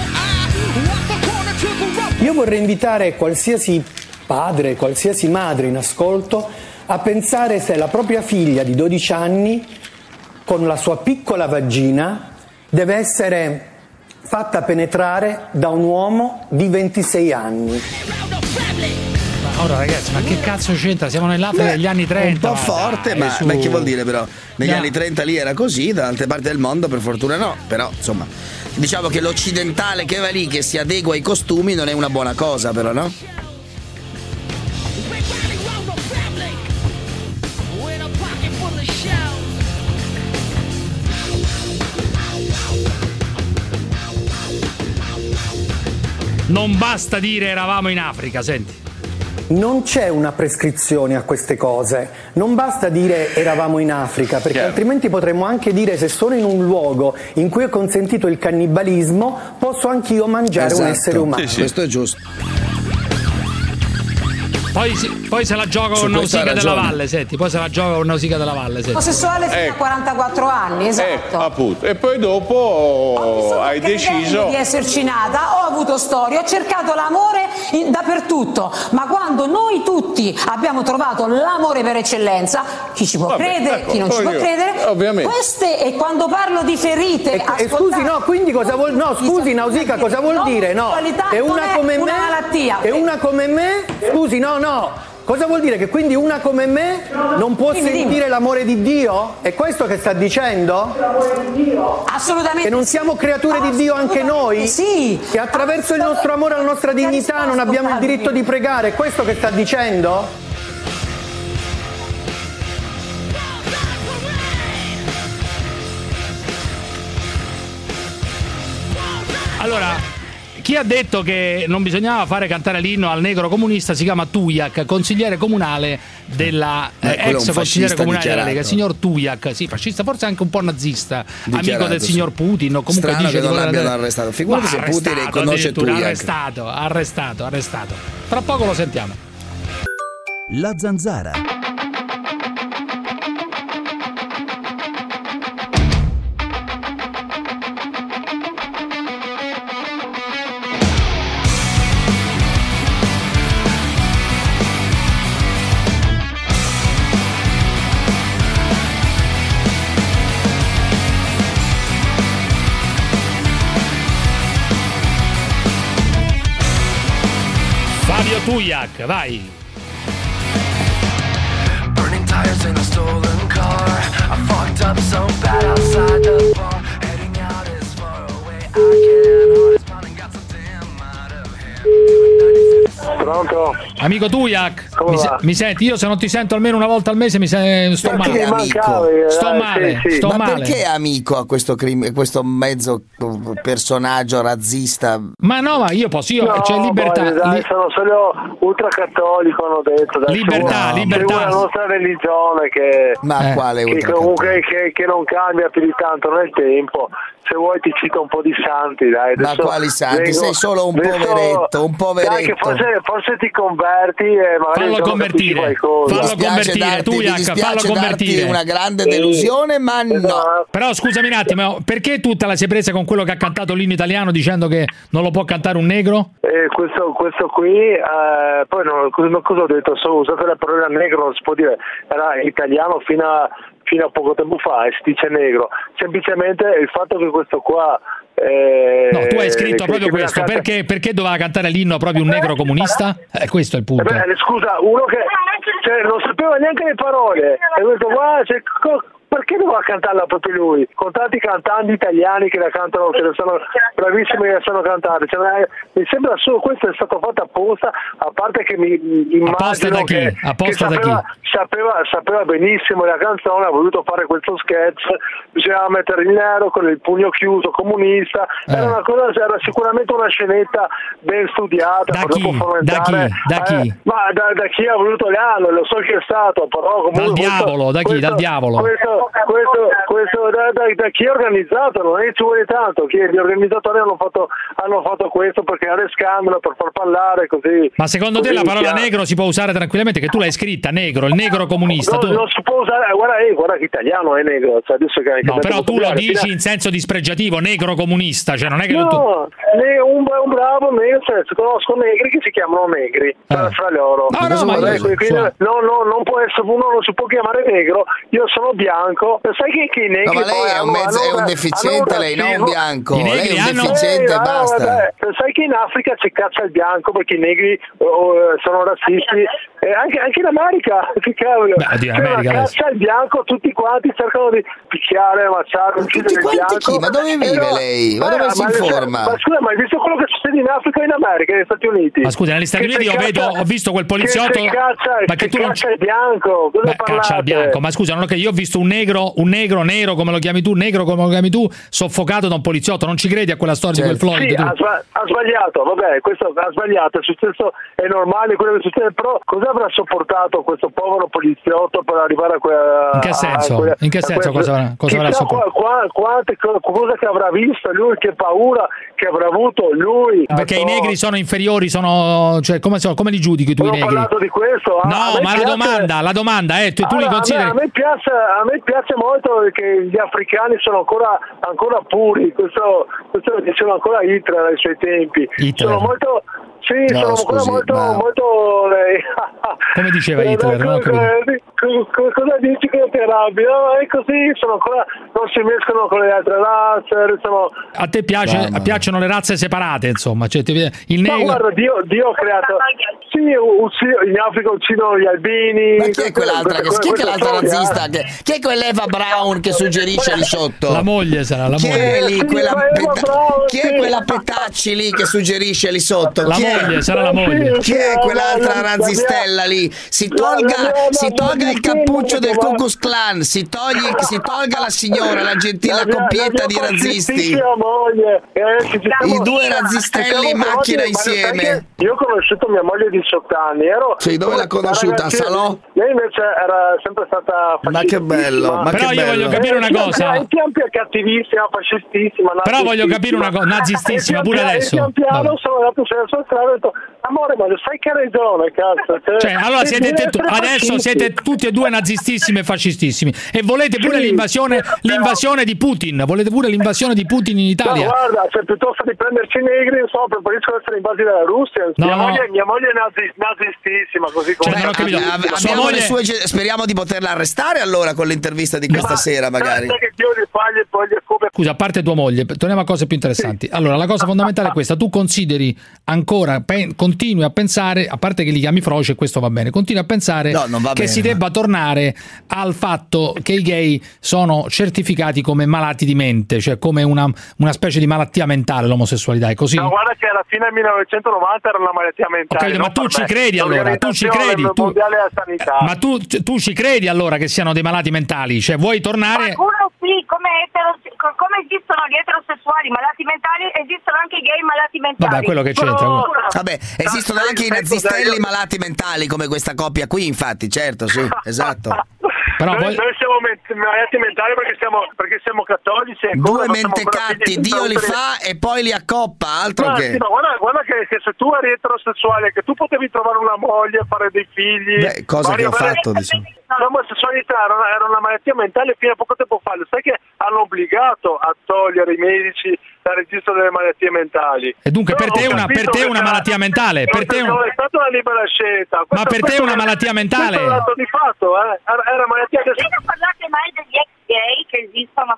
Io vorrei invitare qualsiasi padre, qualsiasi madre in ascolto a pensare se la propria figlia di 12 anni con la sua piccola vagina deve essere fatta penetrare da un uomo di 26 anni. Ora ragazzi, ma che cazzo c'entra? Siamo nell'Africa degli anni 30. Un po' forte, ma che vuol dire però? Negli anni 30 lì era così, da altre parti del mondo per fortuna no. Però insomma, diciamo che l'occidentale che va lì, che si adegua ai costumi, non è una buona cosa, però, no? Non basta dire eravamo in Africa, senti. Non c'è una prescrizione a queste cose, non basta dire eravamo in Africa, perché altrimenti potremmo anche dire se sono in un luogo in cui è consentito il cannibalismo, posso anch'io mangiare un essere umano. Sì. Questo è giusto. Poi se la gioca con Nausicaa della Valle, senti, poi se la gioca con Nausicaa della Valle, senti. Omosessuale fino a 44 anni, esatto. Appunto. E poi dopo hai deciso di esserci nata, ho avuto storie, ho cercato l'amore dappertutto, ma quando noi tutti abbiamo trovato l'amore per eccellenza, chi ci può credere, chi non ci può credere, ovviamente. Queste, e quando parlo di ferite, scusi, no, quindi cosa vuol scusi Nausicaa, cosa vuol dire? No, è una come me, malattia. È una come me, scusi, no. Cosa vuol dire? Che quindi una come me non può sentire l'amore di Dio? È questo che sta dicendo? Assolutamente. Che non siamo creature di Dio anche noi? Sì. Che attraverso il nostro amore alla nostra dignità non abbiamo il diritto di pregare? È questo che sta dicendo? Allora, chi ha detto che non bisognava fare cantare l'inno al negro comunista si chiama Tujak, consigliere comunale della ex consigliere comunale della Lega, il signor Tujak, sì, fascista, forse anche un po' nazista, amico del signor Putin, o comunque strano dice che non l'abbiano arrestato. Figurati se Putin riconosce Tujak. Arrestato. Tra poco lo sentiamo. La Zanzara. Tujak, vai. Burning tires in a stolen car. I fucked up so bad outside the bar. Heading out as far away I can. Heart is pounding, got something out of hand. Pronto? Amico Tujak, mi senti? Io se non ti sento almeno una volta al mese sto male. Sto male. Ma perché è amico a questo mezzo personaggio razzista? Ma no, ma c'è libertà. Sono solo ultracattolico, hanno detto. Libertà. È la nostra religione comunque che non cambia più di tanto nel tempo. Se vuoi ti cito un po' di santi, dai. Ma quali santi? Sei solo un poveretto. Dai, che forse ti converti e magari fallo convertire. Fallo convertire. Una grande delusione, ma no. Però scusami un attimo, perché tu te la sei presa con quello che ha cantato l'inno italiano dicendo che non lo può cantare un negro? Questo qui, poi cosa ho detto? Ho usato la parola negro, non si può dire, era italiano fino a poco tempo fa, e si dice negro. Semplicemente il fatto che questo qua no, tu hai scritto proprio questo, perché doveva cantare l'inno proprio un negro comunista? Questo è il punto. Scusa, uno che non sapeva neanche le parole, e ho detto perché doveva cantarla proprio lui? Con tanti cantanti italiani che la cantano, che sono bravissimi che la sanno cantare. Mi sembra solo questo è stato fatto apposta, a parte che mi immagino che sapeva benissimo la canzone, ha voluto fare questo sketch, bisognava mettere il nero con il pugno chiuso comunista, era sicuramente una scenetta ben studiata. Da chi? Ma da chi ha voluto Leano, lo so che è stato, però comunque dal diavolo. Questo da chi è organizzato, non è ci vuole tanto, gli organizzatori hanno fatto questo per creare scandalo, per far parlare così. Ma secondo te la parola negro si può usare tranquillamente, che tu l'hai scritta negro, il negro comunista? Non si può usare, guarda che italiano è negro, cioè adesso però tu lo dici in senso dispregiativo, negro comunista, cioè non è che un bravo negro, conosco negri che si chiamano negri fra loro. Non può essere, uno non si può chiamare negro, io sono bianco. Sai che i negri, ma lei è un deficiente, lei non un bianco, lei è un deficiente, basta. Sai che in Africa si caccia il bianco perché i negri sono razzisti, anche in America caccia il bianco, tutti quanti cercano di picchiare, ammazzare, uccidere il bianco. Ma dove vive lei? Ma dove si informa? Ma scusa, ma hai visto quello che succede in Africa e in America, negli Stati Uniti? Ma scusa, negli Stati Uniti ho visto quel poliziotto che caccia il bianco. Caccia il bianco, ma scusa, non è che io ho visto un negro nero come lo chiami tu, soffocato da un poliziotto. Non ci credi a quella storia di quel Floyd? Sì, ha sbagliato, vabbè, questo ha sbagliato, è successo, è normale quello che succede, però cosa avrà sopportato questo povero poliziotto per arrivare a quella... In che senso cosa avrà sopportato? Cosa che avrà visto lui, che paura che avrà avuto lui. Perché i negri sono inferiori, cioè come li giudichi tu i negri? Ho parlato di questo. No, ma la domanda è tu li consideri... A me piace molto che gli africani sono ancora puri, questo lo diceva ancora Hitler ai suoi tempi. Sono molto... Sì, sono ancora molto come diceva Hitler, no? Cosa dici che ti arrabbi? No, è così, non si mescolano con le altre razze. A te piacciono le razze separate, insomma, cioè il negro. Ma guarda, Dio ha creato. Sì, in Africa uccidono gli albini. Ma chi è quell'altra razzista? Chi è quell'Eva Brown che suggerisce lì sotto? La moglie sarà la moglie. Chi è lì? Chi è quella Petacci lì che suggerisce lì sotto? Sarà la moglie. Chi è quell'altra razzistella lì? Si tolga il cappuccio del Ku Klux Klan, si tolga la signora, la gentile coppietta di razzisti. I due razzistelli in macchina insieme. Io ho conosciuto mia moglie di 18 anni. Sì, dove l'ha conosciuta? A Salò? Lei invece era sempre stata fascista. Ma che bello. Però io voglio capire una cosa. In tempi è cattivissima, fascistissima. Però voglio capire una cosa, nazistissima pure adesso. Pian piano sono andato sulla strada e ho detto, amore, ma sai che hai ragione, cazzo. Cioè, allora adesso siete tutti e due nazistissimi e fascistissimi e volete pure l'invasione di Putin. Volete pure l'invasione di Putin in Italia. No, guarda, piuttosto di prenderci i negri, preferisco essere invasi dalla Russia. Mia moglie è nazistissima, così come... non ho capito. Speriamo di poterla arrestare allora con l'intervista di questa sera, magari. Scusa, a parte tua moglie, torniamo a cose più interessanti. Allora, la cosa fondamentale è questa: tu consideri ancora allora continui a pensare, a parte che li chiami froci e questo va bene, continui a pensare che si debba tornare al fatto che i gay sono certificati come malati di mente, cioè come una specie di malattia mentale l'omosessualità, è così? No, guarda che alla fine del 1990 era una malattia mentale. Okay, ma tu ci credi allora? Tu ci credi? Ma tu ci credi allora che siano dei malati mentali? Cioè vuoi tornare... Sì, come esistono gli eterosessuali malati mentali, esistono anche i gay malati mentali. Vabbè, quello che c'entra. Vabbè, esistono anche i nazistelli malati mentali come questa coppia qui, infatti, certo, sì, esatto. Però noi siamo malati mentali perché siamo cattolici. Due mentecatti, Dio li fa e poi li accoppa, altro che... Sì, no, guarda che se tu eri eterosessuale, che tu potevi trovare una moglie, fare dei figli... Beh, cosa che ho fatto, diciamo. L'omosessualità era una malattia mentale fino a poco tempo fa. Sai che hanno obbligato a togliere i medici dal registro delle malattie mentali. E dunque per te è una malattia mentale? Per te non è stata una libera scelta. Ma per te è una malattia mentale? Questo è un dato di fatto, era malattia mentale. Non parlate mai degli ex gay che esistono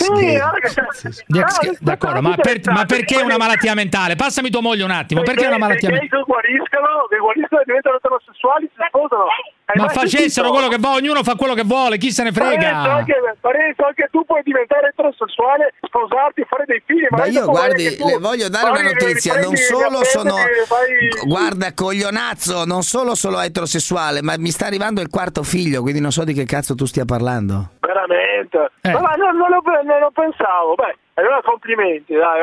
tanti. D'accordo, ma perché una malattia mentale? Passami tua moglie un attimo, perché è una malattia mentale? Che guariscono e diventano eterosessuali, si sposano. Ma facessero quello che vuole, ognuno fa quello che vuole, chi se ne frega? Parenzo, anche tu puoi diventare eterosessuale, sposarti, fare dei figli. Ma io guardi, le voglio dare una notizia, non solo sono guarda coglionazzo, non solo sono eterosessuale, ma mi sta arrivando il quarto figlio, quindi non so di che cazzo tu stia parlando. Veramente? Ma non lo pensavo, beh. Allora complimenti, dai,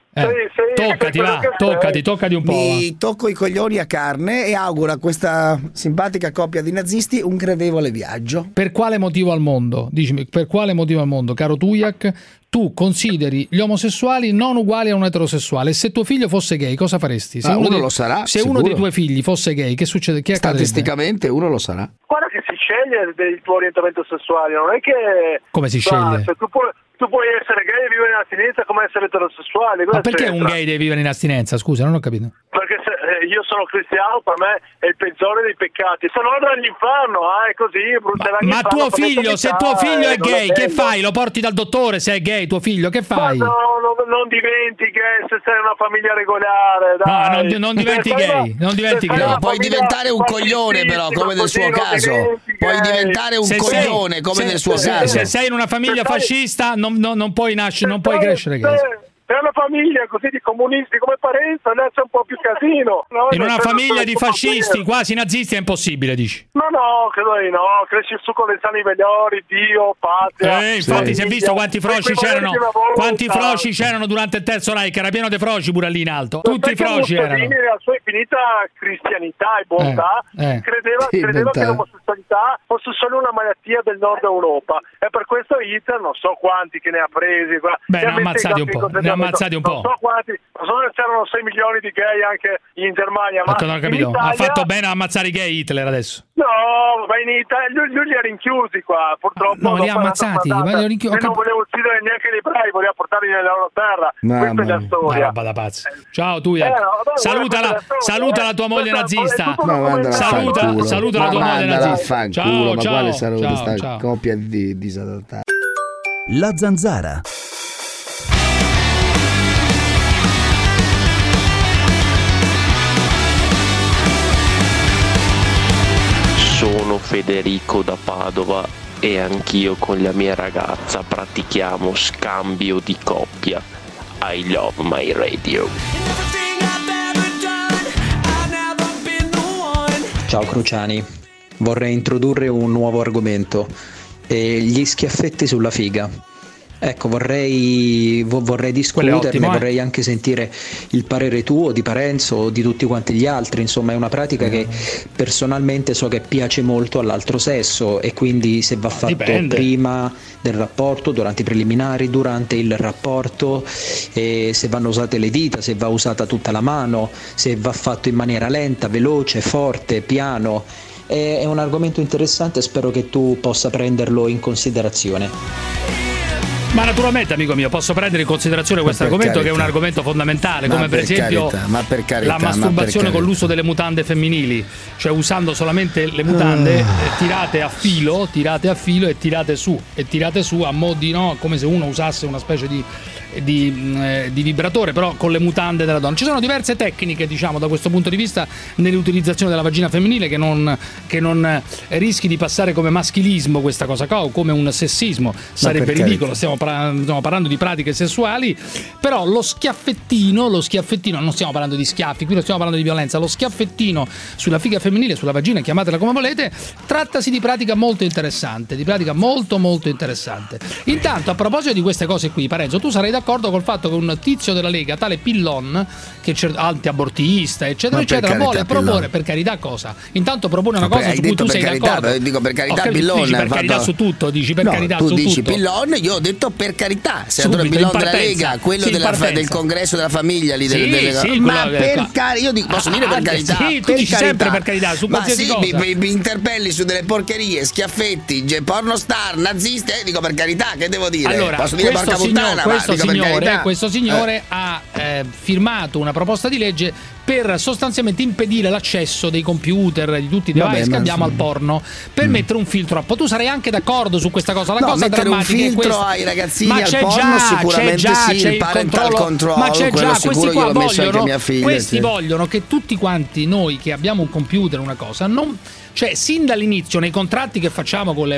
guarda. Toccati un po'. Mi tocco i coglioni a carne e auguro a questa simpatica coppia di nazisti un gradevole viaggio. Per quale motivo al mondo? Dicimi, per quale motivo al mondo, caro Tujak, tu consideri gli omosessuali non uguali a un eterosessuale? E se tuo figlio fosse gay, cosa faresti? Se lo sarà. Se uno dei tuoi figli fosse gay, che succede? Che statisticamente uno lo sarà. Guarda che si sceglie del tuo orientamento sessuale, non è che... Come si sceglie? Tu puoi essere gay e vivere in astinenza come essere eterosessuale. Ma perché un gay deve vivere in astinenza? Scusa, non ho capito. Perché io sono cristiano, per me è il peggiore dei peccati. Se no andrà all'inferno, è così. Ma tuo figlio, se tuo figlio è gay, che fai? Lo porti dal dottore se è gay tuo figlio, che fai? No, non diventi gay se sei una famiglia regolare. Dai. No, non diventi gay. Non diventi gay. No, puoi diventare un coglione però, come nel suo caso. Puoi diventare un coglione come nel suo caso. Se sei in una famiglia fascista non puoi nascere, non puoi crescere gay. Se è una famiglia così di comunisti come Parenzo, adesso è un po' più casino. No? In una famiglia di fascisti, quasi nazisti, è impossibile, dici? No, credo di no. Cresci su con le sani migliori, Dio, patria. Infatti si è visto quanti froci c'erano. Quanti froci c'erano durante il Terzo Reich, era pieno di froci pure lì in alto. Tutti i froci erano. Nella sua infinita cristianità e bontà credeva che l'omosessualità fosse solo una malattia del nord Europa. E per questo Hitler, non so quanti che ne ha presi. Beh, ne ha ammazzati un po'. Ammazzati un po'. Non so quanti, non so se c'erano 6 milioni di gay anche in Germania. Ma non ho capito. Italia... Ha fatto bene a ammazzare i gay Hitler adesso. No, ma in Italia lui li ha rinchiusi qua, purtroppo. No, li ha ammazzati. Ma li non voleva uccidere neanche gli ebrei, voleva portarli nella loro terra. Questa è la storia. Roba da pazzi. Ciao tu, saluta la tua moglie nazista. Saluta la tua moglie nazista. Ciao, ma quale saluto sta coppia di disadattati. La Zanzara. Sono Federico da Padova e anch'io con la mia ragazza pratichiamo scambio di coppia. I love my radio. Ciao Cruciani, vorrei introdurre un nuovo argomento, gli schiaffetti sulla figa. Ecco, vorrei discuterne, vorrei anche sentire il parere tuo, di Parenzo o di tutti quanti gli altri. Insomma, è una pratica che personalmente so che piace molto all'altro sesso, e quindi se va fatto prima del rapporto, durante i preliminari, durante il rapporto, se vanno usate le dita, se va usata tutta la mano, se va fatto in maniera lenta, veloce, forte, piano. È un argomento interessante, spero che tu possa prenderlo in considerazione. Ma naturalmente, amico mio, posso prendere in considerazione questo argomento, che è un argomento fondamentale, come per esempio la masturbazione con l'uso delle mutande femminili, cioè usando solamente le mutande tirate a filo e tirate su a mo' di, no, come se uno usasse una specie di vibratore, però con le mutande della donna. Ci sono diverse tecniche, diciamo, da questo punto di vista nell'utilizzazione della vagina femminile, che non rischi di passare come maschilismo questa cosa qua, o come un sessismo. Sarebbe ridicolo. Stiamo parlando di pratiche sessuali, però lo schiaffettino, non stiamo parlando di schiaffi, qui non stiamo parlando di violenza, lo schiaffettino sulla figa femminile, sulla vagina, chiamatela come volete, trattasi di pratica molto interessante, di pratica molto molto interessante. Intanto, a proposito di queste cose qui, Parenzo, tu sarai d'accordo col fatto che un tizio della Lega, tale Pillon, che è antiabortista, eccetera, eccetera, vuole proporre, per carità, cosa? Intanto propone una cosa su cui tu sei d'accordo. Dico per carità, Pillon. Dici per carità su tutto, dici per carità su tutto. Tu dici Pillon, io ho detto per carità, senatore Pillon della Lega, quello del congresso della famiglia lì ma per carità, io posso dire per carità. Sì, tu dici sempre per carità, su qualsiasi cosa. Mi interpelli su delle porcherie, schiaffetti, pornostar, nazisti, dico per carità, che devo dire? Allora, posso dire porca puttana, questo signore ha firmato una proposta di legge per sostanzialmente impedire l'accesso dei computer, di tutti i device che abbiamo al porno, per mettere un filtro. Tu sarai anche d'accordo su questa cosa? La cosa drammatica è questa. Ai ragazzini al porno sicuramente sì, il parental control, ma c'è già, questi qua vogliono, questi vogliono che tutti quanti noi che abbiamo un computer, una cosa, non, cioè sin dall'inizio nei contratti che facciamo con le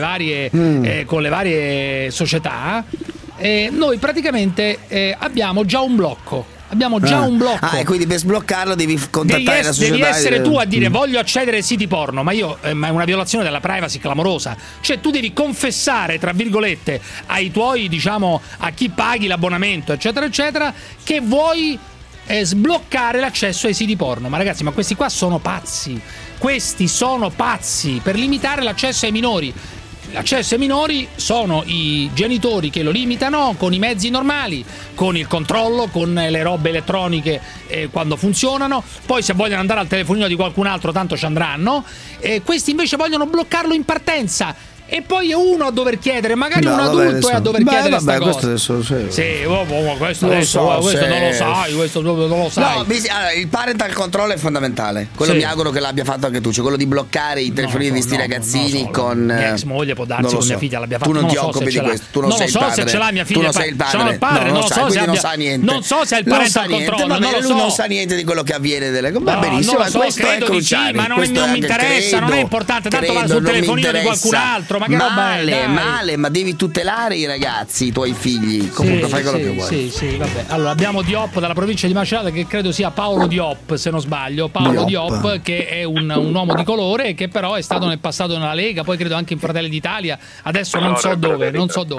varie società, noi praticamente abbiamo già un blocco. Abbiamo già un blocco. E quindi per sbloccarlo devi contattare la società. Devi essere tu a dire voglio accedere ai siti porno, ma è una violazione della privacy clamorosa. Cioè tu devi confessare, tra virgolette, ai tuoi, diciamo, a chi paghi l'abbonamento, eccetera, eccetera, che vuoi sbloccare l'accesso ai siti porno. Ma ragazzi, ma questi qua sono pazzi. Questi sono pazzi per limitare l'accesso ai minori. L'accesso ai minori sono i genitori che lo limitano con i mezzi normali, con il controllo, con le robe elettroniche quando funzionano. Poi se vogliono andare al telefonino di qualcun altro tanto ci andranno. Questi invece vogliono bloccarlo in partenza. E poi è uno a dover chiedere, magari un adulto è a dover chiedere sta cosa. Questo adesso questo non lo sai, questo non lo sai. No, allora, il parental control è fondamentale. Quello mi auguro che l'abbia fatto anche tu, cioè quello di bloccare i telefonini di sti ragazzini con mia ex moglie, può darsi con mia figlia l'abbia fatto. Tu non ti occupi di questo, tu non sei il padre. Non so se ce l'ha mia figlia. Tu non sei il padre. Non so se non sa niente. Non so se ha il parental control, lui non sa niente di quello che avviene delle cose. Va benissimo, ma questo è cruciale. Ma non mi interessa, non è importante, tanto va sul telefonino di qualcun altro, ma che roba è? Male, ma devi tutelare i ragazzi, i tuoi figli. Comunque fai quello che vuoi. Sì, vabbè. Allora abbiamo Diop dalla provincia di Macerata, che credo sia Paolo Diop, se non sbaglio. Paolo Diop, che è un uomo di colore, che però è stato nel passato nella Lega, poi credo anche in Fratelli d'Italia. Adesso non so dove.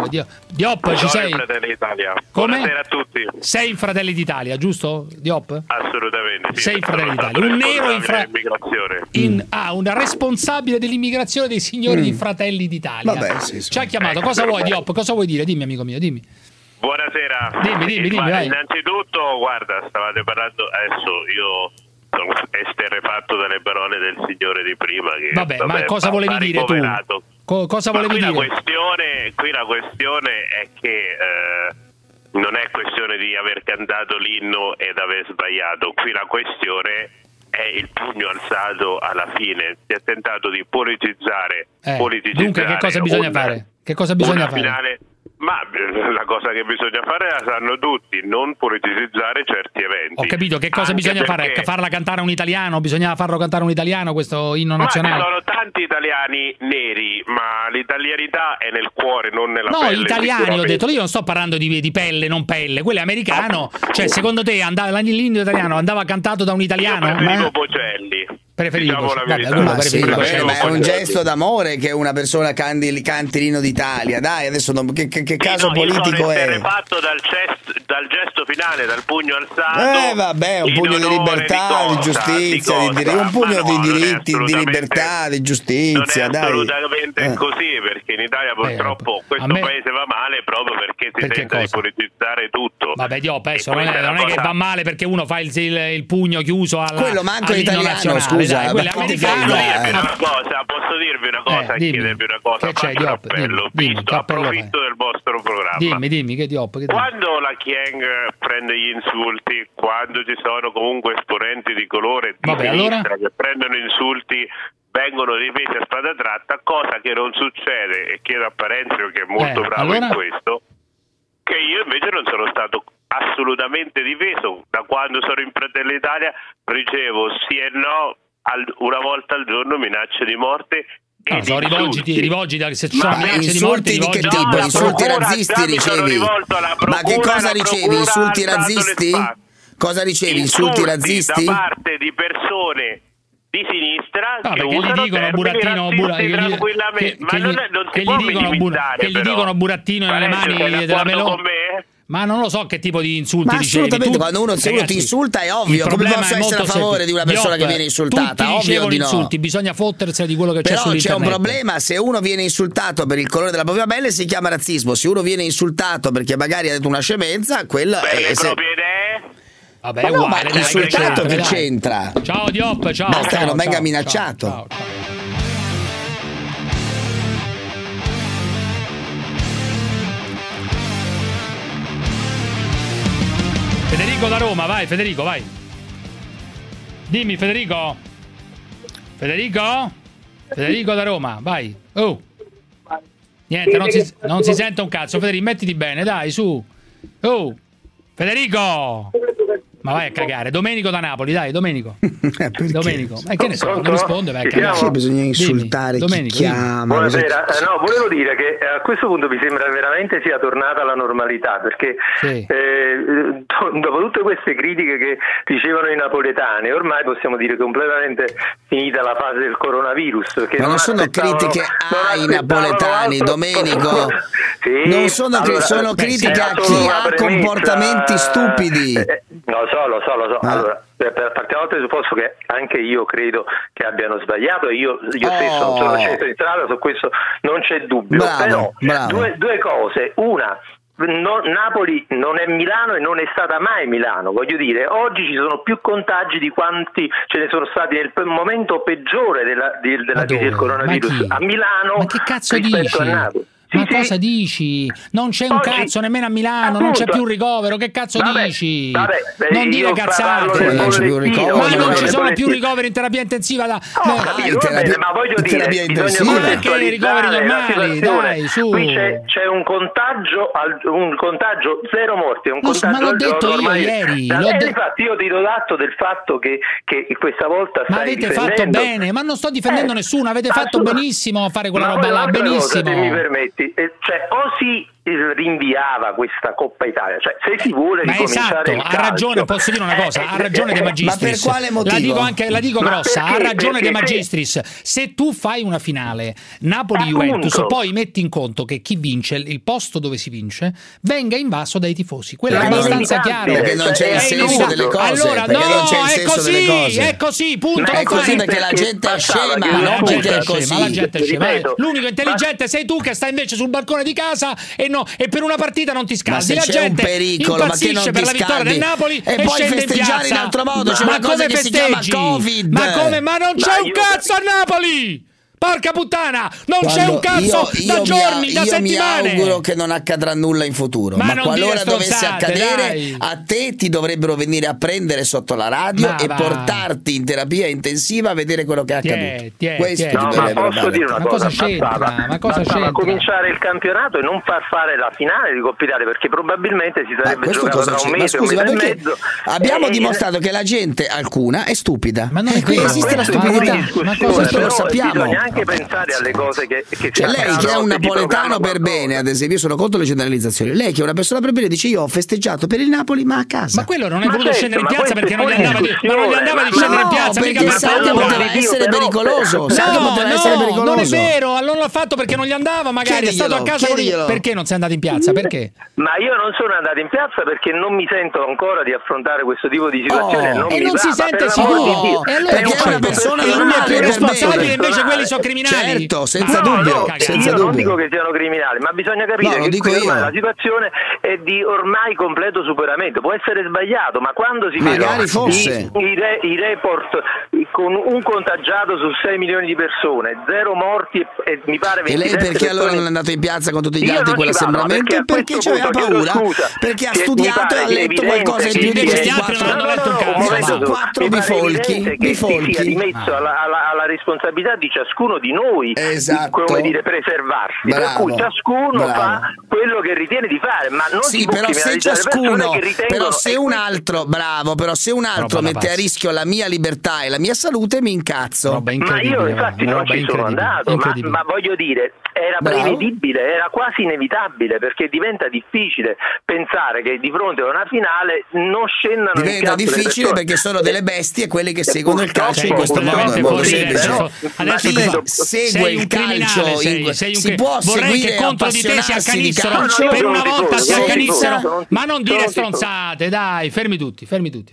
Diop, ci sei? Fratelli d'Italia. Come? Buonasera a tutti. Sei in Fratelli d'Italia, giusto, Diop? Assolutamente. Sì. Sei in Fratelli d'Italia. Un nero immigrazione. Un responsabile dell'immigrazione dei signori di Fratelli d'Italia. Vabbè, sì. Ci ha chiamato, cosa vuoi Diop? Cosa vuoi dire? Dimmi amico mio, dimmi. Buonasera. Dimmi, vai. Innanzitutto, guarda, stavate parlando, adesso io sono esterrefatto dalle parole del signore di prima che, vabbè, ma cosa volevi dire tu? Cosa volevi dire? Qui la questione è che non è questione di aver cantato l'inno ed aver sbagliato, qui la questione è il pugno alzato alla fine. Si è tentato di politicizzare. Dunque che cosa bisogna fare? Che cosa bisogna fare? Finale, ma la cosa che bisogna fare la sanno tutti, non politicizzare certi eventi. Ho capito, che cosa bisogna fare? Farla cantare un italiano? Bisognava farlo cantare un italiano questo inno nazionale? Ma ci sono tanti italiani neri, ma l'italianità è nel cuore, non nella pelle. No, italiani ho detto, io non sto parlando di pelle, non pelle, quello è americano. Cioè, secondo te l'inno italiano andava cantato da un italiano? Io preferivo Bocelli. Diciamo la verità. Ma è un gesto d'amore che una persona canti l'inno d'Italia. Dai, adesso che caso politico è? Fatto dal gesto finale, dal pugno alzato. Vabbè, un pugno di libertà, di giustizia, un pugno di diritti, di libertà, di giustizia. Non è assolutamente così, perché in Italia purtroppo questo paese va male proprio perché si tenta di politizzare tutto. Vabbè, Diop, adesso non è che va male perché uno fa il pugno chiuso quello manco italiano, scusa. Posso dirvi una cosa e chiedervi una cosa? Che c'è, Diop? Approfitto del vostro programma. Dimmi che Diop. Quando la Chieng prende gli insulti, quando ci sono comunque esponenti di colore di sinistra che prendono insulti, vengono ripresi a spada tratta, cosa che non succede, e chiedo a Parenzio che è molto bravo in questo, che io invece non sono stato assolutamente difeso. Da quando sono in Fratelli d'Italia ricevo sì e no, una volta al giorno minacce di morte. Rivolgiti se ci sono minacce di morte. Insulti di che tipo? Insulti razzisti ricevi? Ma che cosa ricevi? Insulti razzisti? Cosa ricevi? Insulti razzisti? Da parte di persone di sinistra che gli dicono burattino che gli dicono burattino nelle mani della Meloni. Ma non lo so che tipo di insulti ricevi. Assolutamente, quando se uno ti insulta è ovvio. Come posso essere a favore di una persona che viene insultata? Tutti ricevono insulti, bisogna fottersene di quello che c'è sull'internet. Però c'è un problema: se uno viene insultato per il colore della propria pelle si chiama razzismo. Se uno viene insultato perché magari ha detto una scemenza, quello è vabbè, uguale, dai, insultato che c'entra. Ciao Diop, ciao. Basta che non venga minacciato. Ciao. Federico da Roma, vai Federico, vai. Dimmi Federico. Federico da Roma, vai. Niente, non si sente un cazzo. Federico, mettiti bene, dai, su. Federico. Ma vai a cagare. Domenico da Napoli, dai, Domenico. Domenico. Che ne so, non risponde, vai a cagare. Bisogna insultare chi chiama. Buonasera. No, volevo dire che a questo punto mi sembra veramente sia tornata la normalità, perché dopo tutte queste critiche che dicevano i napoletani, ormai possiamo dire completamente finita la fase del coronavirus. Ma non sono critiche ai napoletani, Domenico. Non sono critiche a chi ha comportamenti stupidi. Lo so. Allora, partiamo dal presupposto che anche io credo che abbiano sbagliato, e io stesso non sono sceso in strada, su questo non c'è dubbio. Bravo. Due cose. Una, Napoli non è Milano e non è stata mai Milano, voglio dire, oggi ci sono più contagi di quanti ce ne sono stati nel momento peggiore della crisi del coronavirus a Milano. Ma che cazzo rispetto dici? a Napoli. Ma cosa dici? Non c'è un cazzo nemmeno a Milano, non c'è più ricovero, che cazzo dici? Non dire cazzate. Non c'è più ricovero, ma non ci sono più ricoveri in terapia intensiva ma voglio dire, bisogna perché i ricoveri normali, dai, su. Qui c'è un contagio, zero morti, un contagio. Ma l'ho detto io ieri. Infatti io ti do atto del fatto che questa volta stai difendendo. Ma avete fatto bene, ma non sto difendendo nessuno, avete fatto benissimo a fare quella roba là, benissimo. Se mi permetti. Cioè, o si rinviava questa Coppa Italia, cioè se si vuole ricominciare ha ragione, posso dire una cosa, ha ragione De Magistris. Ma per quale motivo? La dico grossa, ha ragione De Magistris. Se tu fai una finale Napoli-Juventus, poi metti in conto che chi vince, il posto dove si vince, venga invaso dai tifosi. Quello è abbastanza chiaro. Perché non c'è il senso delle cose. Allora, è così, punto. È così perché la gente è scema, non perché è così. La gente è scema. L'unico intelligente sei tu che sta invece sul balcone di casa e per una partita non ti scaldi. Ma se c'è un pericolo, ma che non ti per la vittoria del Napoli e poi festeggiare in altro modo, c'è una cosa che si chiama Covid. Ma non c'è un cazzo a Napoli! Porca puttana, non c'è un cazzo da giorni, da settimane. Io mi auguro che non accadrà nulla in futuro, ma qualora dovesse accadere, a te ti dovrebbero venire a prendere sotto la radio e portarti in terapia intensiva a vedere quello che è accaduto. Questo ma posso dire una cosa? Bastava cominciare il campionato e non far fare la finale di Coppa Italia, perché probabilmente si sarebbe giocato tra un mese, un mese e mezzo. Abbiamo dimostrato che la gente, alcuna, è stupida. Ma non è qui esiste la stupidità. Ma questo lo sappiamo. Anche pensare alle cose che lei che è un napoletano per bene, ad esempio, io sono contro le generalizzazioni. Lei che è una persona per bene dice: io ho festeggiato per il Napoli ma a casa. Ma quello non è voluto scendere in piazza perché non gli andava di scendere in piazza, perché sa che poteva essere pericoloso. Non è vero, non l'ha fatto perché non gli andava, magari è stato a casa. Perché non sei andato in piazza? Perché? Ma io non sono andato in piazza perché non mi sento ancora di affrontare questo tipo di situazione. Non si sente sicuro. Perché è una persona normale, responsabile, invece quelli sono criminali. Certo, senza dubbio. Io non dico che siano criminali, ma bisogna capire che la situazione è di ormai completo superamento. Può essere sbagliato, ma quando si vedono i report con un contagiato su 6 milioni di persone, 0 morti e mi pare 27 E lei perché allora non è andato in piazza con tutti gli altri in quell'assembramento? Perché c'aveva paura? Perché ha studiato e ha letto qualcosa in più di questi quattro bifolchi. Che sia rimesso alla responsabilità di ciascuno di noi, come dire, preservarsi. Per cui ciascuno fa quello che ritiene di fare, ma non si può criminalizzare le persone che ritengono. Però se un altro mette a rischio la mia libertà e la mia salute, mi incazzo. Ma io infatti non ci sono andato, ma voglio dire, era prevedibile, era quasi inevitabile, perché diventa difficile pensare che di fronte a una finale non scendano in diventa difficile perché sono delle bestie quelle che seguono il calcio in questo modo. Adesso segue il calcio, si può vorrei seguire, che contro di te si accanissero, per una volta si accanissero, ma non dire stronzate, dai, fermi tutti.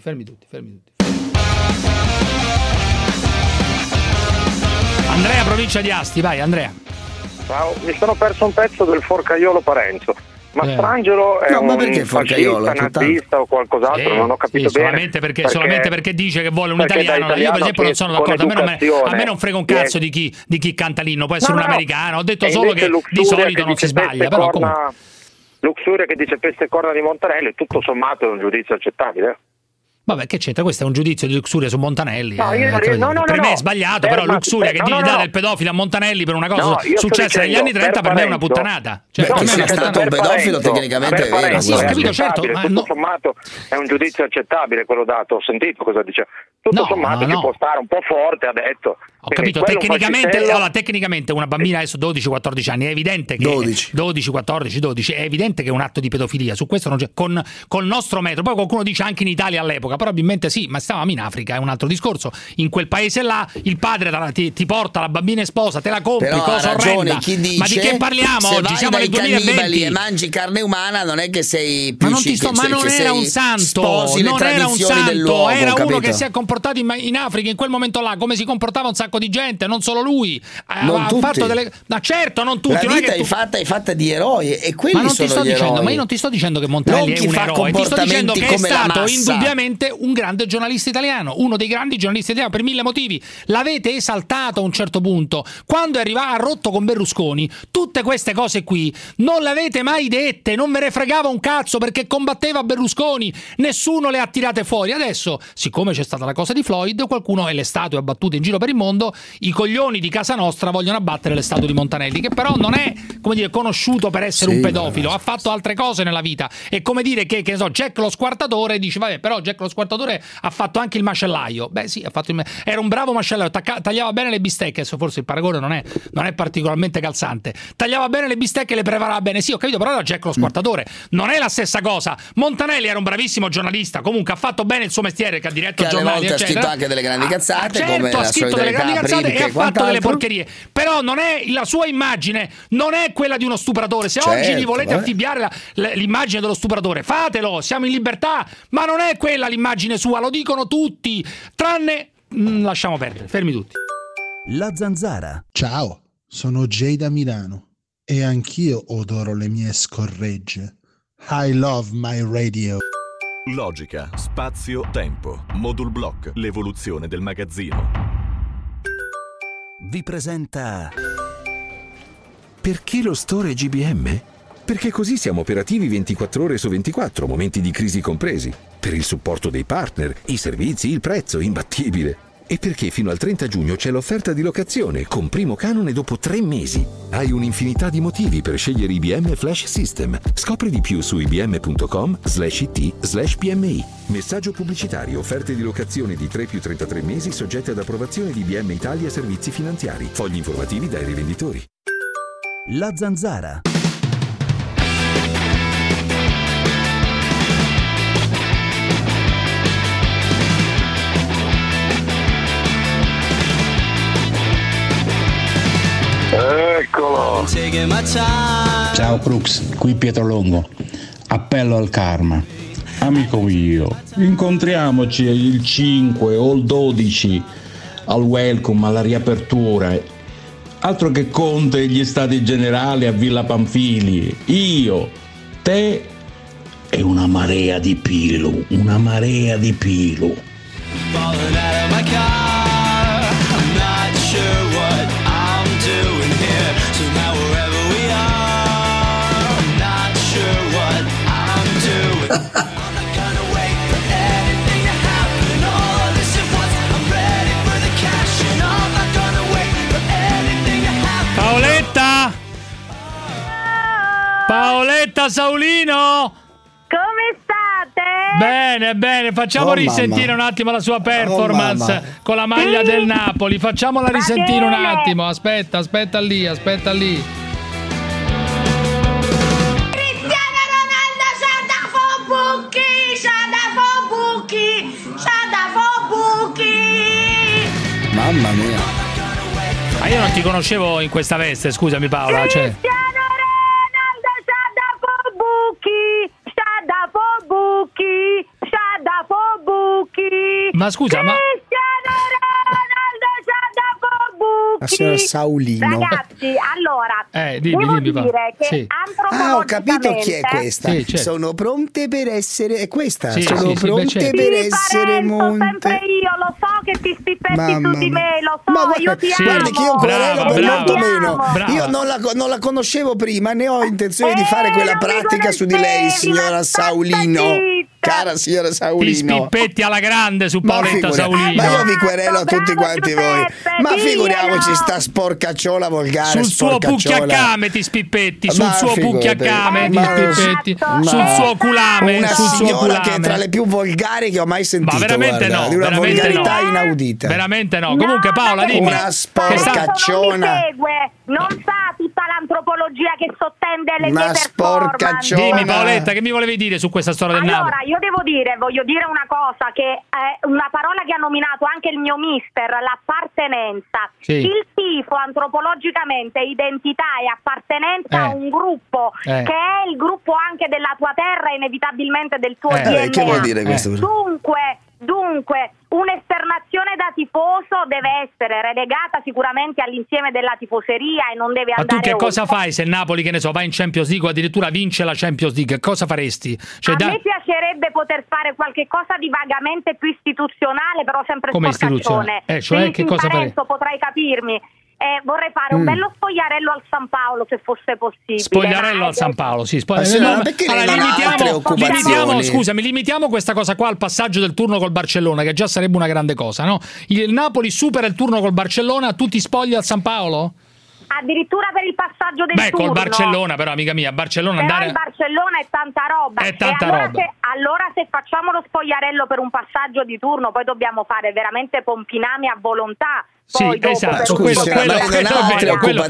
Andrea, provincia di Asti, vai Andrea. Ciao, mi sono perso un pezzo del Forcaiolo Parenzo. Ma Strangelo è un fascista, nazista o qualcos'altro, non ho capito bene. Solamente perché dice che vuole un italiano. Io per esempio non sono d'accordo, a me non frega un cazzo di chi canta l'inno, può essere un americano, ho detto solo che di solito non si sbaglia, però comunque. Luxuria che dice peste e corna di Montanelli, tutto sommato è un giudizio accettabile. Vabbè, che c'entra? Questo è un giudizio di Luxuria su Montanelli. No, per me è sbagliato, però Luxuria che dice del pedofilo a Montanelli per una cosa successa negli anni 30 per me è una puttanata. Che sia stato un pedofilo tecnicamente è vero. Sì, ho capito, certo. Tutto sommato è un giudizio accettabile quello dato. Ho sentito cosa dice. Tutto sommato ci può stare un po' forte, ha detto. Ho capito, tecnicamente una bambina adesso 12-14 anni, è evidente che 12 è evidente che è un atto di pedofilia, su questo non c'è, col nostro metodo. Poi qualcuno dice anche in Italia all'epoca, probabilmente sì, ma stavamo in Africa, è un altro discorso. In quel paese là il padre ti porta la bambina sposa, te la compri, però cosa orrenda. Ma di che parliamo oggi? Siamo nel 2020 e mangi carne umana, non è che sei più ma non era un santo, era uno che si è comportato in Africa in quel momento là come si comportava un sacco di gente, non solo lui. Fatto delle... Ma certo, non tutti. La vita è fatta di eroi e quelli sono gli eroi. Ma io non ti sto dicendo che Montanelli è un eroe, ti sto dicendo che è stato indubbiamente un grande giornalista italiano, uno dei grandi giornalisti italiani per mille motivi. L'avete esaltato a un certo punto. Quando è arrivato, ha rotto con Berlusconi, tutte queste cose qui non le avete mai dette, non ve ne fregava un cazzo perché combatteva Berlusconi, nessuno le ha tirate fuori. Adesso, siccome c'è stata la cosa di Floyd, qualcuno e le statue abbattute in giro per il mondo, i coglioni di casa nostra vogliono abbattere le statue di Montanelli, che però non è, come dire, conosciuto per essere un pedofilo, ha fatto altre cose nella vita. È come dire che ne so, Jack lo squartatore, dice vabbè, però Jack lo squartatore ha fatto anche il macellaio. Beh sì, era un bravo macellaio, tagliava bene le bistecche, adesso forse il paragone non è particolarmente calzante. Tagliava bene le bistecche e le preparava bene. Sì, ho capito, però era Jack lo squartatore. Non è la stessa cosa. Montanelli era un bravissimo giornalista, comunque ha fatto bene il suo mestiere, che ha diretto giornali, eccetera. Ha scritto anche delle grandi cazzate, come ha scritto delle grandi cazzate e ha fatto delle porcherie, però non è la sua immagine, non è quella di uno stupratore. Se oggi gli volete affibbiare l'immagine dello stupratore, fatelo, siamo in libertà, ma non è quella l'immagine sua, lo dicono tutti, tranne lasciamo perdere, fermi tutti. La Zanzara. Ciao, sono Jay da Milano e anch'io odoro le mie scorregge. I love my radio. Logica, spazio, tempo. Modul Block, l'evoluzione del magazzino. Vi presenta... Perché lo store GBM? Perché così siamo operativi 24 ore su 24, momenti di crisi compresi. Per il supporto dei partner, i servizi, il prezzo, imbattibile. E perché fino al 30 giugno c'è l'offerta di locazione con primo canone dopo 3 mesi. Hai un'infinità di motivi per scegliere IBM Flash System. Scopri di più su ibm.com/it/pmi. Messaggio pubblicitario, offerte di locazione di 3 più 33 mesi soggette ad approvazione di IBM Italia Servizi Finanziari. Fogli informativi dai rivenditori. La Zanzara. Eccolo! Ciao Crux, qui Pietro Longo. Appello al karma. Amico mio, incontriamoci il 5 o il 12 al welcome, alla riapertura. Altro che Conte e gli stati generali a Villa Pamphili. Io, te e una marea di pilu. sure what I'm doing here. Somehow wherever we are, I'm not sure what I'm doing. I'm not gonna wait for anything to happen. All of this at once, I'm ready for the cash, and I'm not gonna wait for anything to happen. Paoletta Saulino, come state? Bene, bene, facciamo risentire un attimo la sua performance con la maglia del Napoli. Facciamola risentire un attimo. Aspetta lì. Cristiano Ronaldo c'ha da buchi. Mamma mia. Ma io non ti conoscevo in questa veste, scusami Paola. Cristiano Ronaldo c'ha da buchi. Ma scusa, ma Cristiano Ronaldo c'ha da buchi. La signora Saulino. Ragazzi, allora dimmi, devo dire che sì. Ho capito chi è questa. Sì, certo. Sono pronte per essere. È questa? Sì, sono pronte per essere Parenzo, monte. sempre io, lo so che ti spippetti su di me, lo so, io ti amo. Guardi che io querelo per molto meno. Brava. Io non la conoscevo prima, né ho intenzione di fare quella pratica su di lei, signora Saulino. Cara signora Saulino. Ti spippetti alla grande su Paoletta Saulino. Ma io vi querelo a tutti quanti voi. Ma figuriamoci sta sporcacciola volgare. Sul suo pucchiacame ti spippetti. Sul suo pucchiacame ti spippetti. Sul suo culame. Una sul suo signora culame. che è tra le più volgari che ho mai sentito. Ma veramente guarda, no. Di una veramente volgarità no. inaudita. Veramente no. Comunque Paola, dimmi. Una sporcacciona. Non sa tutta l'antropologia che sottende le Una mie performance. sporcacciona. Dimmi Paoletta, che mi volevi dire su questa storia del Napoli? Allora, io voglio dire una cosa, che è una parola che ha nominato anche il mio mister, l'appartenenza. Sì. Il tifo antropologicamente è identità e appartenenza a un gruppo che è il gruppo anche della tua terra, inevitabilmente del tuo DNA. Che vuol dire questo? Dunque, un'esternazione da tifoso deve essere relegata sicuramente all'insieme della tifoseria e non deve Ma andare tu che cosa oltre. fai se il Napoli, che ne so, va in Champions League o addirittura vince la Champions League? Cosa faresti? Cioè, A me piacerebbe poter fare qualche cosa di vagamente più istituzionale, però sempre come sporcaccione. istituzionale? Cioè, Sì, che cosa faresti? potrai capirmi. Vorrei fare un bello spogliarello al San Paolo, se fosse possibile. Spogliarello al San Paolo, sì. Perché lei non ha altre occupazioni? Limitiamo questa cosa qua al passaggio del turno col Barcellona, che già sarebbe una grande cosa, no? Il Napoli supera il turno col Barcellona, tu ti spogli al San Paolo? Addirittura per il passaggio del turno. Col Barcellona, però, amica mia, Barcellona però andare. il Barcellona è tanta roba. È tanta roba. Allora se facciamo lo spogliarello per un passaggio di turno, poi dobbiamo fare veramente pompinami a volontà. Sì, esatto, quello è vero. Quello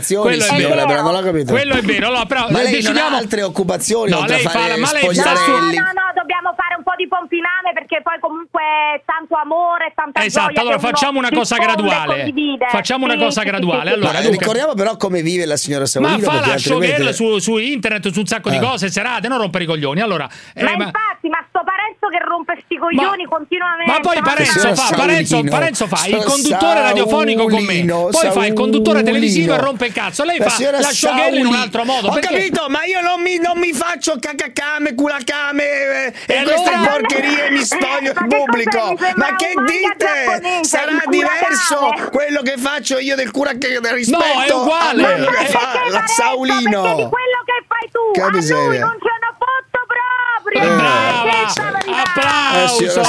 è vero. Allora, però, ma lei non ha altre occupazioni oltre a fare spogliarelli? No, dobbiamo fare un po' di pompiname, perché poi comunque tanto amore, tanta gioia. Esatto, allora facciamo una cosa graduale. Allora, ricordiamo però come vive la signora Saulino. Ma fa la showgirl su internet, su un sacco di cose, serate, non rompere i coglioni. Allora, infatti, ma sto Parenzo che rompe sti coglioni continuamente. Ma poi Parenzo fa il conduttore radiofonico con me, poi fa il conduttore televisivo e rompe il cazzo. Lei fa la showgirl in un altro modo. Ho capito, ma io non mi faccio cacacame, culacame e queste porcherie, mi spoglio in pubblico. Ma che dite? Sarà diverso quello che faccio io del rispetto? No, è uguale. A quello che fa la Saulino. Perché di quello che fai tu, che a lui non ce n'ho fatto proprio. Applauso,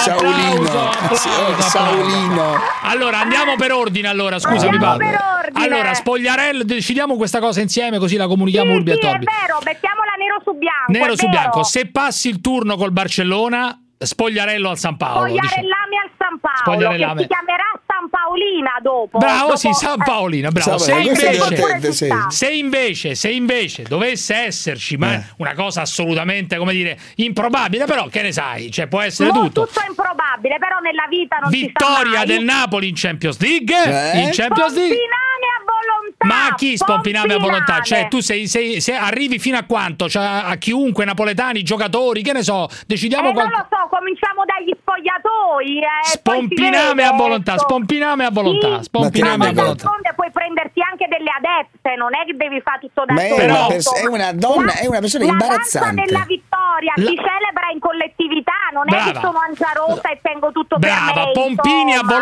Saulino. Allora andiamo per ordine. Allora scusami Paolo. Allora spogliarello, decidiamo questa cosa insieme, così la comunichiamo urbi e torbi. È vero, mettiamola nero su bianco. Nero su bianco. Se passi il turno col Barcellona, spogliarello al San Paolo. Spogliarellami al San Paolo, che si chiamerà San Paolina dopo. Bravo, sì, San Paolina, bravo. Se invece dovesse esserci, ma una cosa assolutamente, come dire, improbabile, però che ne sai, cioè può essere tutto. Tutto improbabile, però nella vita non si sa mai. Vittoria del Napoli in Champions League, in Champions League. Spompiname a volontà. Ma chi spompiname a volontà? Cioè tu se arrivi fino a quanto? Cioè, a chiunque, napoletani, giocatori, che ne so, decidiamo non lo so, cominciamo dagli spogliatoi. Spompiname a volontà, spompiname a volontà, spompiname a volontà. Puoi prenderti anche delle adepte, non è che devi fare tutto da solo. Però è una donna, è una persona imbarazzante. La danza della vittoria si celebra in collettività, non è che sono angiarosa e tengo tutto per me. Pompini a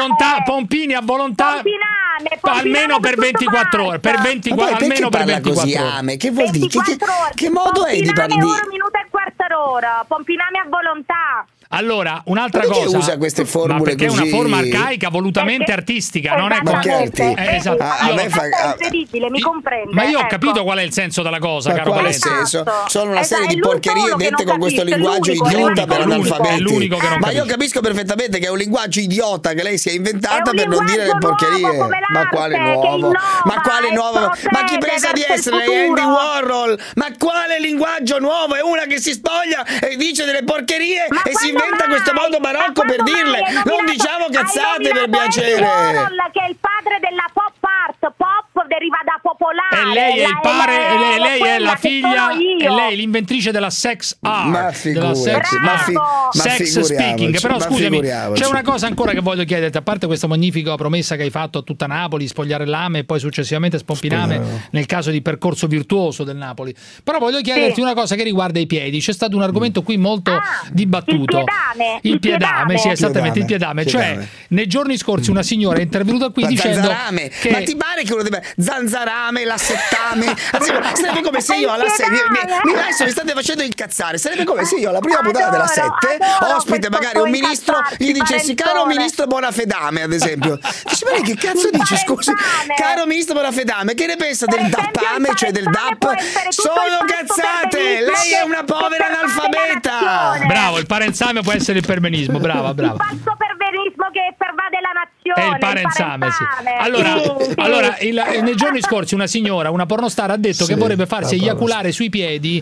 volontà. Almeno per 24 ore. Almeno per 24 ore. Che vuol dire? Che modo è di parlare? Un minuto e quarto d'ora. Pompiname a volontà. Allora, un'altra cosa. Perché usa queste formule perché così? è una forma arcaica, volutamente artistica, non è esatto. È incredibile, mi comprende. Ma io ho capito qual è il senso della cosa, caro Palese. Sono una serie di porcherie dette con questo linguaggio idiota per analfabeti. È l'unico che non Ma io capisco perfettamente che è un linguaggio idiota che lei si è inventata per non dire le porcherie. Ma quale nuovo? Ma quale nuovo? Ma chi pensa di essere Andy Warhol? Ma quale linguaggio nuovo? È una che si spoglia e dice delle porcherie e si inventa questo modo barocco per dirle. Non diciamo cazzate, per piacere. Che è il padre della pop art. Pop deriva da popolare. E lei è il padre, lei è la figlia, e lei è l'inventrice della sex art. Ma figuriamoci. Sex speaking. Però scusami, c'è una cosa ancora che voglio chiederti, a parte questa magnifica promessa che hai fatto a tutta Napoli, spogliare Lame e poi successivamente Spompiname nel caso di percorso virtuoso del Napoli. Però voglio chiederti una cosa che riguarda i piedi. C'è stato un argomento qui molto dibattuto. Il piedame, sì, esattamente, il piedame. Cioè, nei giorni scorsi una signora è intervenuta qui dicendo che... Ma ti pare che uno deve zanzarame, lassettame? Sarebbe come se io alla 6 adesso mi state facendo incazzare. Sarebbe come se io alla prima puntata della 7 ospite magari un ministro gli dicessi caro ministro Bonafedame, ad esempio. Dici, ma lei che cazzo dice, scusi? Caro ministro Bonafedame, che ne pensa del DAPame, cioè del DAP? Sono cazzate, lei è una povera analfabeta. Bravo, il parenzame può essere il perbenismo, brava. Il falso perbenismo che pervade la nazione. È il parenzame, sì. Allora, nei giorni scorsi una signora, una pornostar, ha detto che vorrebbe farsi eiaculare sui piedi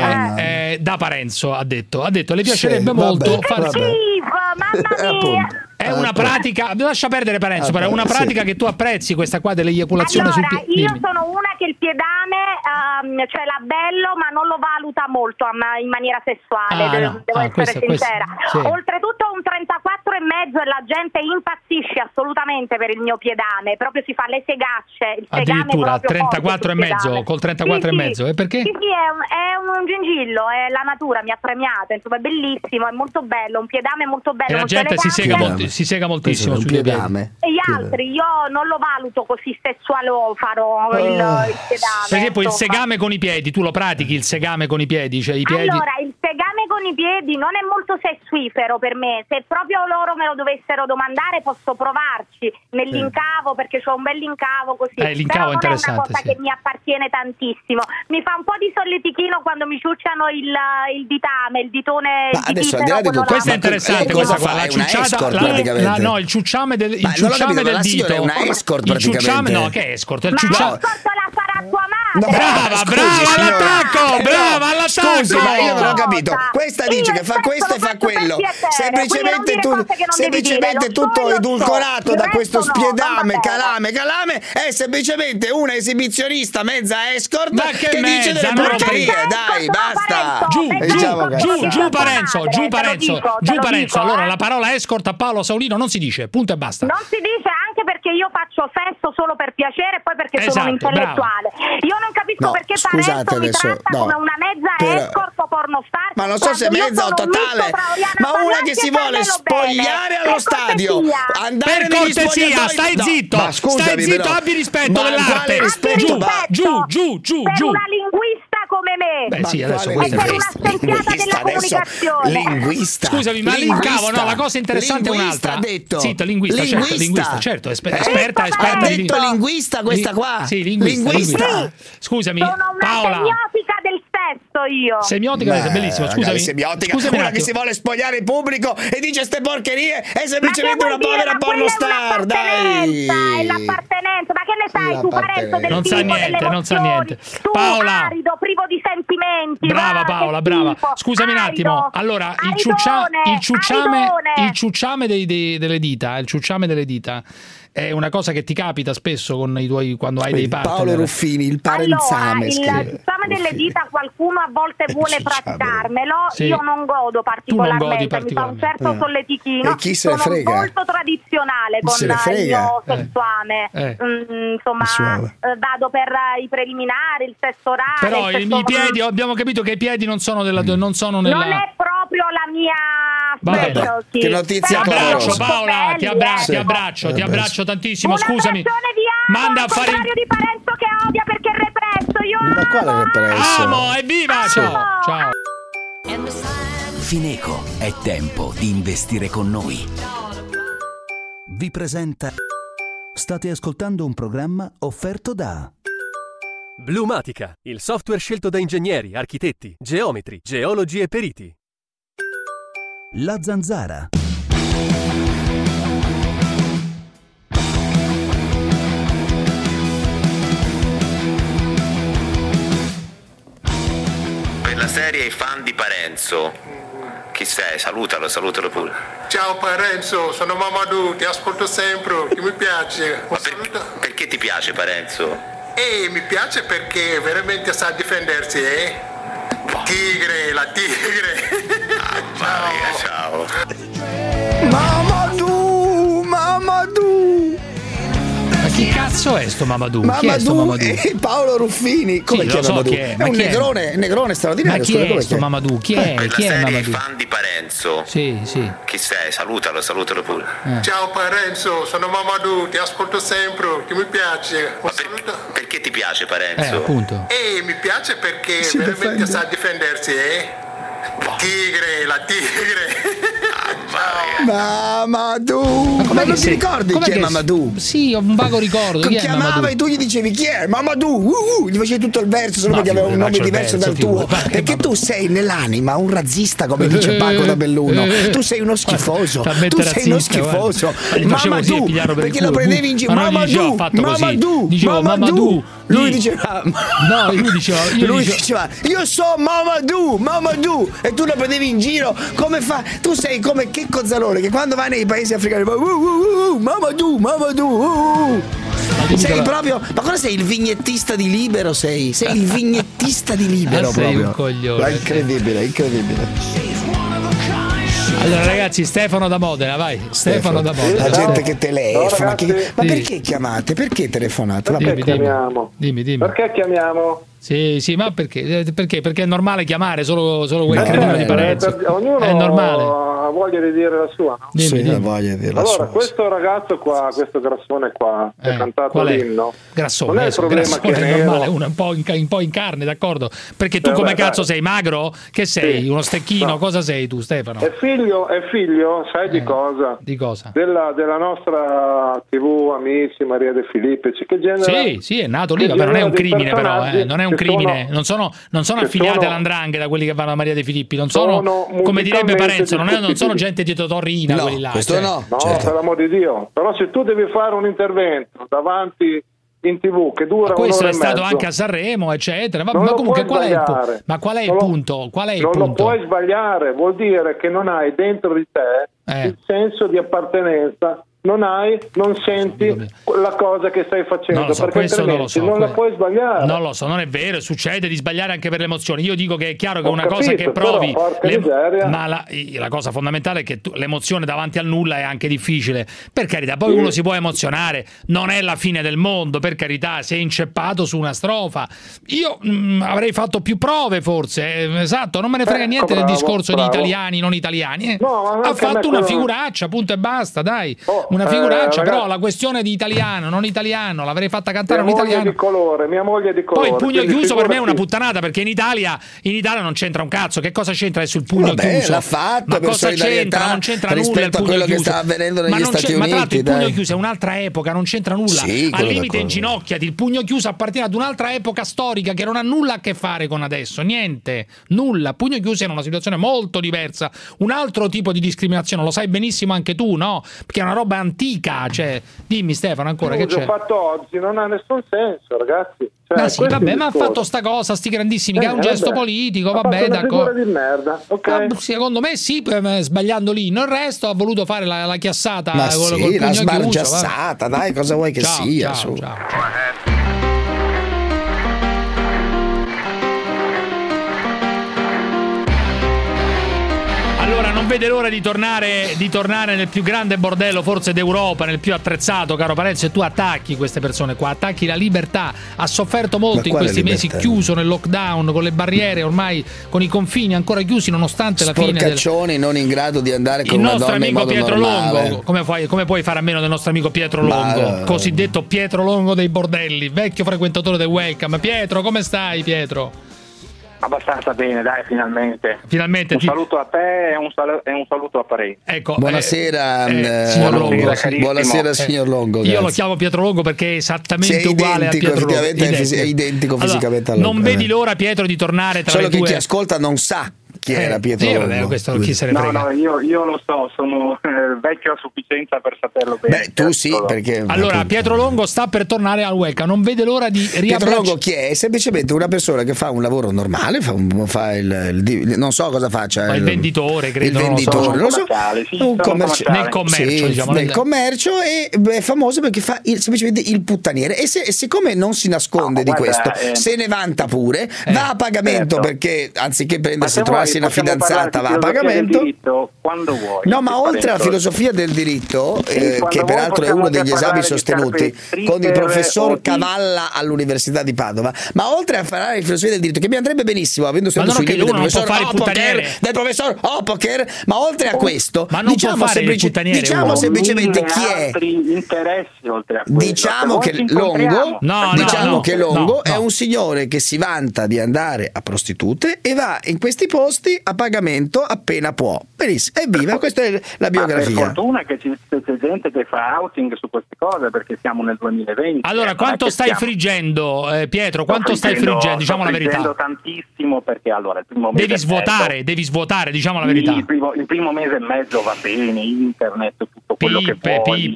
da Parenzo, ha detto. Le piacerebbe molto farsi... Mamma mia! È una pratica, lascia perdere Parenzo, però è una pratica che tu apprezzi, questa qua dell'eiaculazione sul piede. Io sono una che il piedame cioè l'ha bello, ma non lo valuta molto in maniera sessuale, devo essere sincera. Sì. Oltretutto un 34,5 e la gente impazzisce assolutamente per il mio piedame, proprio si fa le segacce. Addirittura 34,5 col 34,5 e perché? Sì, è un gingillo, è la natura, mi ha premiato, insomma è bellissimo, è molto bello, un piedame molto bello. E la gente si sega moltissimo sul piedame. E gli altri io non lo valuto così sessualofaro il piedame. Per esempio il segame con i piedi, tu lo pratichi il segame con i piedi? Cioè i piedi... Allora, il segame con i piedi non è molto sessuifero per me, se proprio loro me lo dovessero domandare posso provarci nell'incavo, perché c'ho un bel incavo così. L'incavo è interessante, è una cosa che mi appartiene tantissimo. Mi fa un po' di solletichino quando mi ciucciano il ditame, il ditone. Ma adesso al di là di tutto, questa è interessante, questa qua, la ciucciata, no, il ciucciame del dito. È una escort praticamente. No, che escort? Il ciucciame la farà tua madre. Brava all'attacco. Scusi, ma io non ho capito. Questa dice che fa questo e fa quello. Semplicemente tutto edulcorato da questo spiedame, calame. È semplicemente una esibizionista mezza escort che dice delle porcherie. Dai, basta. Giù Parenzo. Allora la parola escort a Paolo Saulino non si dice, punto e basta. Non si dice, anche perché io faccio sesso solo per piacere e poi perché sono un intellettuale. Io non capisco perché Parenzo mi tratta come una mezza escort o pornostar. Ma non so se è mezza o totale, ma una che si vuole spogliare allo stadio, andare per cortesia, stai zitto, abbi rispetto dell'arte. Giù. Per una linguista come me. Beh, sì, adesso per una scienziata della comunicazione. Linguista. Scusami, ma l'incavo, no, la cosa interessante è un'altra. Zitto, linguista, certo, esperta. Ha detto linguista questa qua? Sì, linguista. Scusami, Paola. Sono una semiotica del sesso io. Semiotica, bellissimo, scusami. Semiotica, una che si vuole spogliare il pubblico e dice ste porcherie è semplicemente una povera pornostar, dai. È l'appartenenza, ma che ne sai tu, Parenzo, del non sa niente. Paola, arido, privo di sentimenti. Brava Paola, brava. Scusami un attimo. Allora, il ciucciame delle dita, è una cosa che ti capita spesso con i tuoi, quando hai dei partner. Paolo Ruffini, il parenzame. Il ciucciame delle dita qualcuno a volte vuole praticarmelo, io non godo particolarmente, mi fa un certo solletichino. E chi se ne frega? Sono molto tradizionale con il mio sessuame. Insomma, vado per i preliminari, il sesso orale. Però i piedi, abbiamo capito che i piedi non sono nella... Non è proprio la mia Che notizia. Ti abbraccio Paola, ti abbraccio tantissimo, scusami. Manda a fare di Parenzo che odia perché è represso. Ma quale represso? Amo, evviva! Ciao. Fineco, è tempo di investire con noi. Vi presenta. State ascoltando un programma offerto da Blumatica, il software scelto da ingegneri, architetti, geometri, geologi e periti. La Zanzara. Per la serie I fan di Parenzo. Chi sei? Salutalo pure. Ciao Parenzo, sono Mamadou, ti ascolto sempre, che mi piace. Perché ti piace Parenzo? Mi piace perché veramente sa difendersi, Tigre, la tigre. Ciao. Mamadou. Ma chi cazzo è sto Mamadou? Mamadou è Paolo Ruffini. Come lo so Mamadou? chi è. È un negrone straordinario. Ma chi è sto Mamadou? Chi è? Per Chi la è serie Mamadou? I fan di Parenzo. Sì. Chi sei? Salutalo pure. Ciao Parenzo, sono Mamadou, ti ascolto sempre, che mi piace. Perché ti piace Parenzo? Appunto. Mi piace perché veramente sa difendersi, Tigre, la tigre. Mamadou. Ma non ti ricordi chi è Mamadou? Sì, ho un vago ricordo. Chi chiamava e tu gli dicevi chi è? Mamadou. Gli facevi tutto il verso solo perché aveva un nome diverso dal tuo. Perché tu sei nell'anima un razzista, come dice Paco da Belluno. Tu sei uno schifoso. Mamadou, perché lo prendevi in giro. Mamadou. Lui diceva io sono Mamadou, e tu lo prendevi in giro. Come fa? Tu sei come Checco Zalone che quando va nei paesi africani Mamadou. Sei proprio. Ma cosa sei? Il vignettista di Libero? Sei il vignettista di Libero sei proprio. Un coglione. Incredibile. Allora ragazzi, Stefano da Modena, vai. Stefano da Modena. La gente che telefona. Ma Sì. perché chiamate? Perché telefonate? Perché chiamiamo? Dimmi. Perché chiamiamo? Sì, ma perché? Perché è normale chiamare solo quel cretino di Parenzo. Ognuno è normale. ha voglia di dire la sua, no? Dimmi. Voglia di dire la allora, sua. questo ragazzo qua, questo grassone qua, che ha cantato l'inno. Grassone, non è il problema che è normale, uno un po' in carne, d'accordo? Perché tu come cazzo sei magro? Che sei? Uno stecchino? No. Cosa sei tu, Stefano? È figlio, sai di cosa? Di cosa? Della nostra TV amici Maria De Filippici, che genera. Sì, è nato lì, vabbè, non è un crimine però, non è un crimine, non sono affiliati all'Andrangheta quelli che vanno a Maria De Filippi, non sono come direbbe Parenzo, non sono gente di Totorrina, no, quelli là. Questo no, certo. Per l'amor di Dio. Però se tu devi fare un intervento davanti in TV che dura questo un'ora è stato e mezzo, anche a Sanremo, eccetera. Ma comunque qual è il punto? Ma qual è il punto? Non lo puoi sbagliare, vuol dire che non hai dentro di te il senso di appartenenza. Non senti la cosa che stai facendo, non so, perché altrimenti non la puoi sbagliare. Non lo so, non è vero, succede di sbagliare anche per le emozioni. Io dico che è chiaro che una cosa che provi, ma la cosa fondamentale è che l'emozione davanti al nulla è anche difficile. Per carità, poi uno si può emozionare, non è la fine del mondo, per carità, sei inceppato su una strofa. Io avrei fatto più prove forse, esatto, non me ne frega niente del discorso di italiani, non italiani. Ha fatto una figuraccia, punto e basta, dai. Una figuraccia, però la questione di italiano, non italiano, l'avrei fatta cantare un italiano. Mia moglie di colore. Poi il pugno chiuso per me è una puttanata, perché in Italia non c'entra un cazzo. Che cosa c'entra adesso il pugno chiuso? L'ha fatto, ma cosa c'entra? Non c'entra nulla il pugno quello chiuso. Che sta avvenendo negli Stati Uniti. Ma tra l'altro il pugno chiuso è un'altra epoca, non c'entra nulla. Sì, al limite inginocchiati, il pugno chiuso appartiene ad un'altra epoca storica che non ha nulla a che fare con adesso, niente, nulla. Pugno chiuso è in una situazione molto diversa, un altro tipo di discriminazione, lo sai benissimo anche tu, no? Perché è una roba antica, cioè, dimmi Stefano ancora che c'è. Fatto oggi non ha nessun senso, ragazzi. Cioè, sì, vabbè, ma ha fatto sta cosa, sti grandissimi, che è un gesto politico, vabbè, d'accordo. Di merda, okay. Secondo me sì, sbagliando lì, il resto ha voluto fare la chiassata, ma col sì, la sbargiassata, dai, cosa vuoi che sia? Ciao. Allora non vede l'ora di tornare nel più grande bordello forse d'Europa, nel più attrezzato, caro Parenzo, e tu attacchi queste persone qua, attacchi la libertà. Ha sofferto molto in questi mesi, chiuso nel lockdown, con le barriere, ormai con i confini ancora chiusi nonostante la fine del... non in grado di andare con una donna in modo Pietro normale. Longo, come puoi fare a meno del nostro amico Pietro Longo, cosiddetto Pietro Longo dei bordelli, vecchio frequentatore del Welcome. Pietro, come stai, Pietro? Abbastanza bene, dai, finalmente. Un saluto a te e un saluto a Parenzo. Ecco, buonasera, signor Longo. Buonasera, signor Longo. Io lo chiamo Pietro Longo perché è esattamente uguale a Pietro Longo. È identico fisicamente a Longo. Non vedi l'ora, Pietro, di tornare tra le due. Solo chi ascolta non sa chi era Pietro Longo. Questo chi se ne frega. No, io lo so, sono vecchio a sufficienza per saperlo bene. Beh, tu sì, perché... Allora, Pietro Longo sta per tornare al Welcome, non vede l'ora di Pietro Longo chi è? È semplicemente una persona che fa un lavoro normale, fa il non so cosa faccia. Il venditore, credo. Il venditore, non so. Nel commercio, diciamo. Nel commercio, e è famoso perché fa semplicemente il puttaniere. E siccome non si nasconde di questo, se ne vanta pure, va a pagamento perché anziché prendersi trovarsi una fidanzata va a pagamento quando vuoi. No, ma oltre alla filosofia del diritto, che peraltro è uno degli esami sostenuti con il professor Cavalla all'Università di Padova, ma oltre a parlare di filosofia del diritto, che mi andrebbe benissimo avendo studiato sui libri del professor Hoppoker, ma oltre a questo diciamo semplicemente chi è. Interessi oltre a questo. Diciamo che Longo è un signore che si vanta di andare a prostitute e va in questi posti a pagamento appena può. Benissimo, evviva, questa è la biografia. Per fortuna che c'è gente che fa outing su queste cose, perché siamo nel 2020. Allora, quanto stai friggendo, Pietro? Quanto stai friggendo? Diciamo la verità. Sto tantissimo perché allora il primo mese devi svuotare, diciamo la verità. Il primo mese e mezzo va bene, internet, tutto quello che vuoi,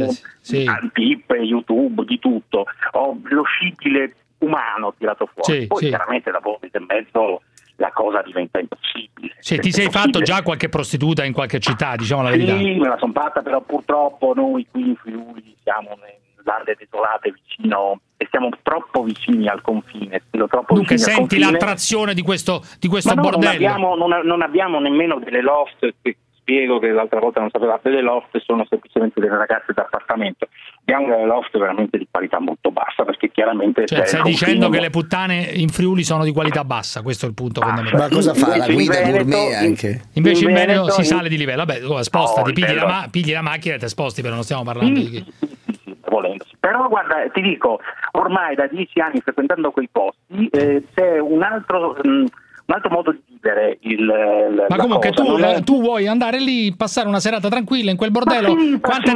pippe, YouTube, di tutto. Ho lo scibile umano tirato fuori. Poi chiaramente dopo un mese e mezzo la cosa diventa impossibile. Ti sei fatto già qualche prostituta in qualche città, diciamo la verità? Sì, me la sono fatta, però purtroppo noi qui in Friuli siamo nelle lande desolate vicino, e siamo troppo vicini al confine. Dunque senti l'attrazione di questo bordello? Non abbiamo nemmeno delle loft, spiego che l'altra volta non sapevate, delle loft sono semplicemente delle ragazze d'appartamento. Abbiamo delle loft veramente di qualità molto bassa, perché chiaramente stai dicendo che le puttane in Friuli sono di qualità bassa, questo è il punto fondamentale. Ma cosa fa la guida gourmet anche? Invece in Veneto si sale di livello. Vabbè, spostati, pigli la macchina e te sposti, però non stiamo parlando di volendosi. Però guarda, ti dico, ormai da 10 anni frequentando quei posti c'è un altro modo di vivere ma comunque tu vuoi andare lì, passare una serata tranquilla in quel bordello? Quante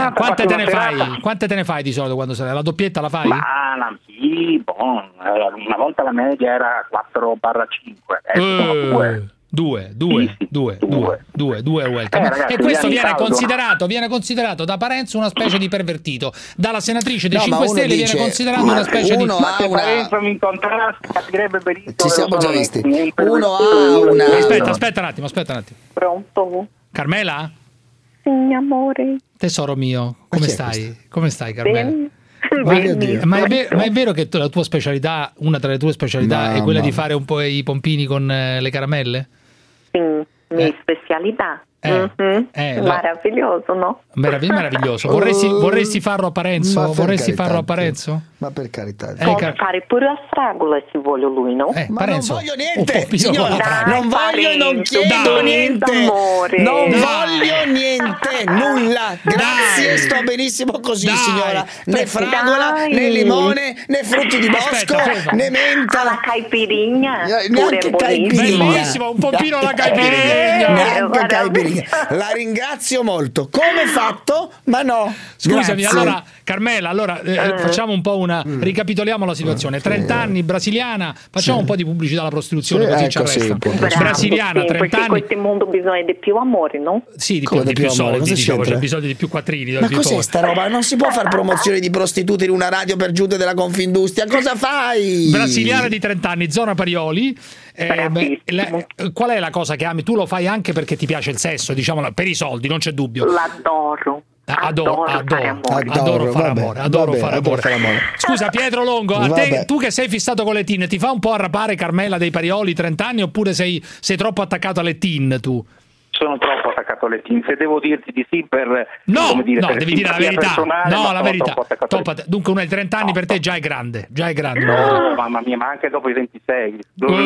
te ne fai di solito quando sei? La doppietta la fai? Una volta la media era 4/5, adesso sono 2. Due welcome. Ragazzi, e questo viene considerato da Parenzo una specie di pervertito, dalla senatrice dei 5 Stelle viene considerato una specie di... Parenzo mi incontrasse, capirebbe benissimo. Ci siamo già visti. Aspetta un attimo. Pronto? Carmela? Sì, amore. Tesoro mio, come stai? Come stai, Carmela? Ma è vero che la tua specialità, una tra le tue specialità, è quella di fare un po' i pompini con le caramelle? Sì, mia specialità. Meraviglioso, no? Meraviglioso. Vorresti farlo a Parenzo? Ma per carità. Posso fare pure la fragola se voglio lui, no? Ma Parenzo, non voglio niente, signora. Non voglio e non chiedo niente. Non voglio niente, nulla. Grazie, sto benissimo così, signora. Né fragola, né limone, né frutti di bosco, né menta. La caipirinha. Neanche caipirinha. Bellissimo, un pompino alla caipirinha. Neanche caipirinha. La ringrazio molto. Come fatto? Ma no. Scusami, grazie. allora Carmela, facciamo un po' ricapitoliamo la situazione. 30 anni, brasiliana, facciamo un po' di pubblicità alla prostituzione, così ci arresta. Brasiliana, 30 perché anni. In questo mondo bisogna di più amore, no? Sì, di più soldi, diciamo, c'è bisogno di più quattrini. Ma cos'è sta roba? Non si può fare promozione di prostitute in una radio per giunta della Confindustria. Cosa fai? Brasiliana di 30 anni, zona Parioli. Qual è la cosa che ami? Tu lo fai anche perché ti piace il sesso, diciamo, per i soldi, non c'è dubbio. L'adoro. Adoro fare amore. Scusa Pietro Longo, tu che sei fissato con le teen, ti fa un po' arrapare Carmela dei Parioli 30 anni oppure sei troppo attaccato alle teen tu? toccato le tinze, devo dirti di sì per devi dire la verità. No, la verità. Dunque uno ai 30 anni per te già è grande. No, mamma mia, ma anche dopo i 26.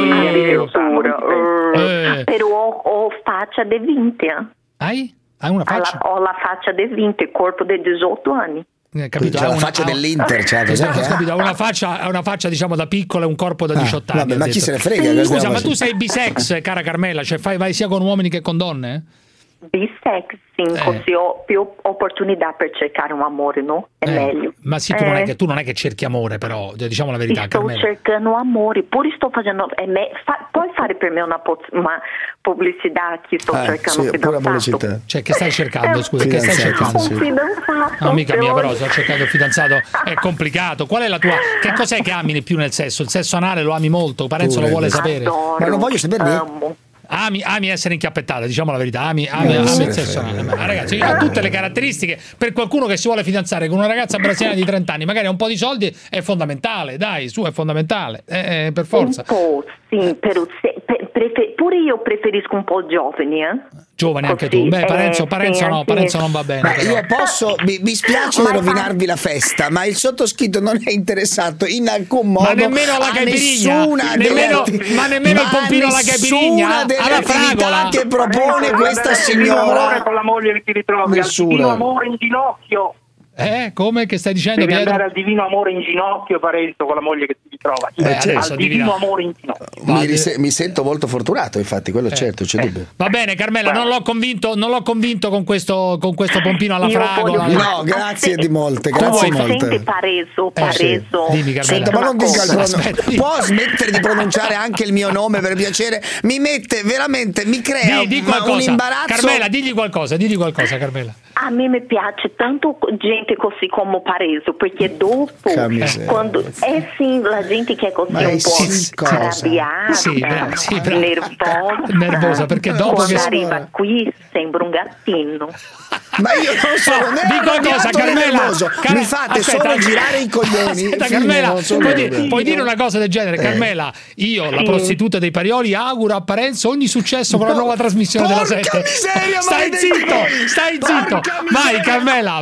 Però ho faccia di 20. Hai una faccia? Ho la faccia di 20, corpo di 18 anni. Capito? C'è la faccia dell'Inter, capito? Ha una faccia diciamo da piccola e un corpo da 18 anni. Ma chi se ne frega? Scusa, ma tu sei bisex, cara Carmela, cioè vai sia con uomini che con donne? Bisex, sì, così ho più opportunità per cercare un amore, no? È meglio. Ma sì, tu non è che cerchi amore, però, diciamo la verità, Carmela. Sto cercando amore, pure sto facendo... puoi fare per me una pubblicità che sto cercando fidanzato? Cioè, che stai cercando, scusa? Che stai cercando? Fidanzato. Amica mia, però, sto cercando il fidanzato, è complicato. Qual è la tua... Che cos'è che ami di più nel sesso? Il sesso anale lo ami molto? Parenzo lo vuole sapere. Ma non voglio sapere. Ami essere inchiappettata, diciamo la verità, ami il sesso anale. Ragazzi, ha tutte le caratteristiche. Per qualcuno che si vuole fidanzare con una ragazza brasiliana di 30 anni, magari un po' di soldi è fondamentale, dai, è fondamentale, per forza. Un po', sì, però pure io preferisco un po' giovani, Giovane anche tu. Beh, Parenzo non va bene. Ma io mi spiace rovinarvi la festa, ma il sottoscritto non è interessato in alcun modo. Ma nemmeno alla caipirinha. Nemmeno il pompino alla caipirinha. Alla fragola che propone questa signora. Con la moglie che ti ritrovi al divino amore in ginocchio. Come che stai dicendo? Devi andare al divino amore in ginocchio, Parenzo, con la moglie che ti ritrova. Al divino amore in ginocchio. Mi sento molto fortunato, infatti, quello certo, c'è dubbio. Va bene, Carmela, non l'ho convinto con questo pompino alla fragola. No, grazie di molte, grazie molte. Senti Pareso. Dimmi, Carmela. Senta, ma non dica il pronome. Può smettere di pronunciare anche il mio nome, per piacere? Mi mette veramente, mi crea un imbarazzo. Carmela, digli qualcosa, Carmela. A me mi piace tanto gente così come Pareso, perché dopo quando la gente che è così un po' arrabbiata, nervosa, perché dopo quando arriva qui sembra un gattino. Ma io non sono qualcosa, Carmela. Mi fate solo girare i coglioni. Carmela, puoi dire una cosa del genere, Carmela? Io, la prostituta dei Parioli, auguro a Parenzo ogni successo con la nuova trasmissione della 7. Stai zitto. Vai, Carmela.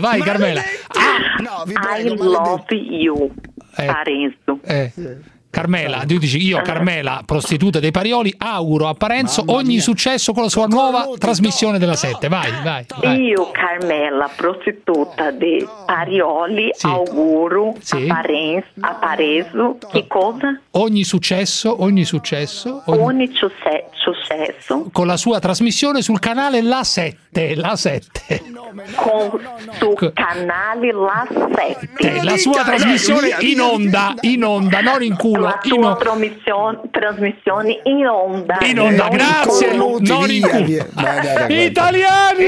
I love you, Parenzo. Carmela, tu dici Carmela, prostituta dei Parioli, auguro a Parenzo ogni successo con la sua nuova trasmissione della 7. Vai. Io, Carmela, prostituta dei Parioli, auguro a Parenzo che cosa? Ogni successo con la sua trasmissione sul canale La 7. Sul canale La 7. La sua trasmissione in onda, non in culo. La sua trasmissione in onda. Grazie. Non in culo. Italiani!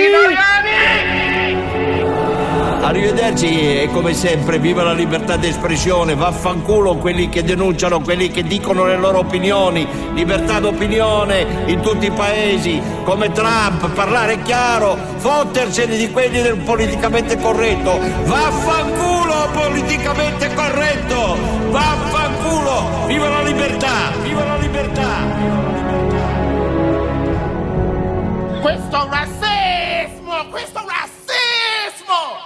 Arrivederci e come sempre viva la libertà di espressione, vaffanculo quelli che denunciano, quelli che dicono le loro opinioni, libertà d'opinione in tutti i paesi, come Trump, parlare chiaro, fottersene di quelli del politicamente corretto, vaffanculo politicamente corretto, vaffanculo, viva la libertà!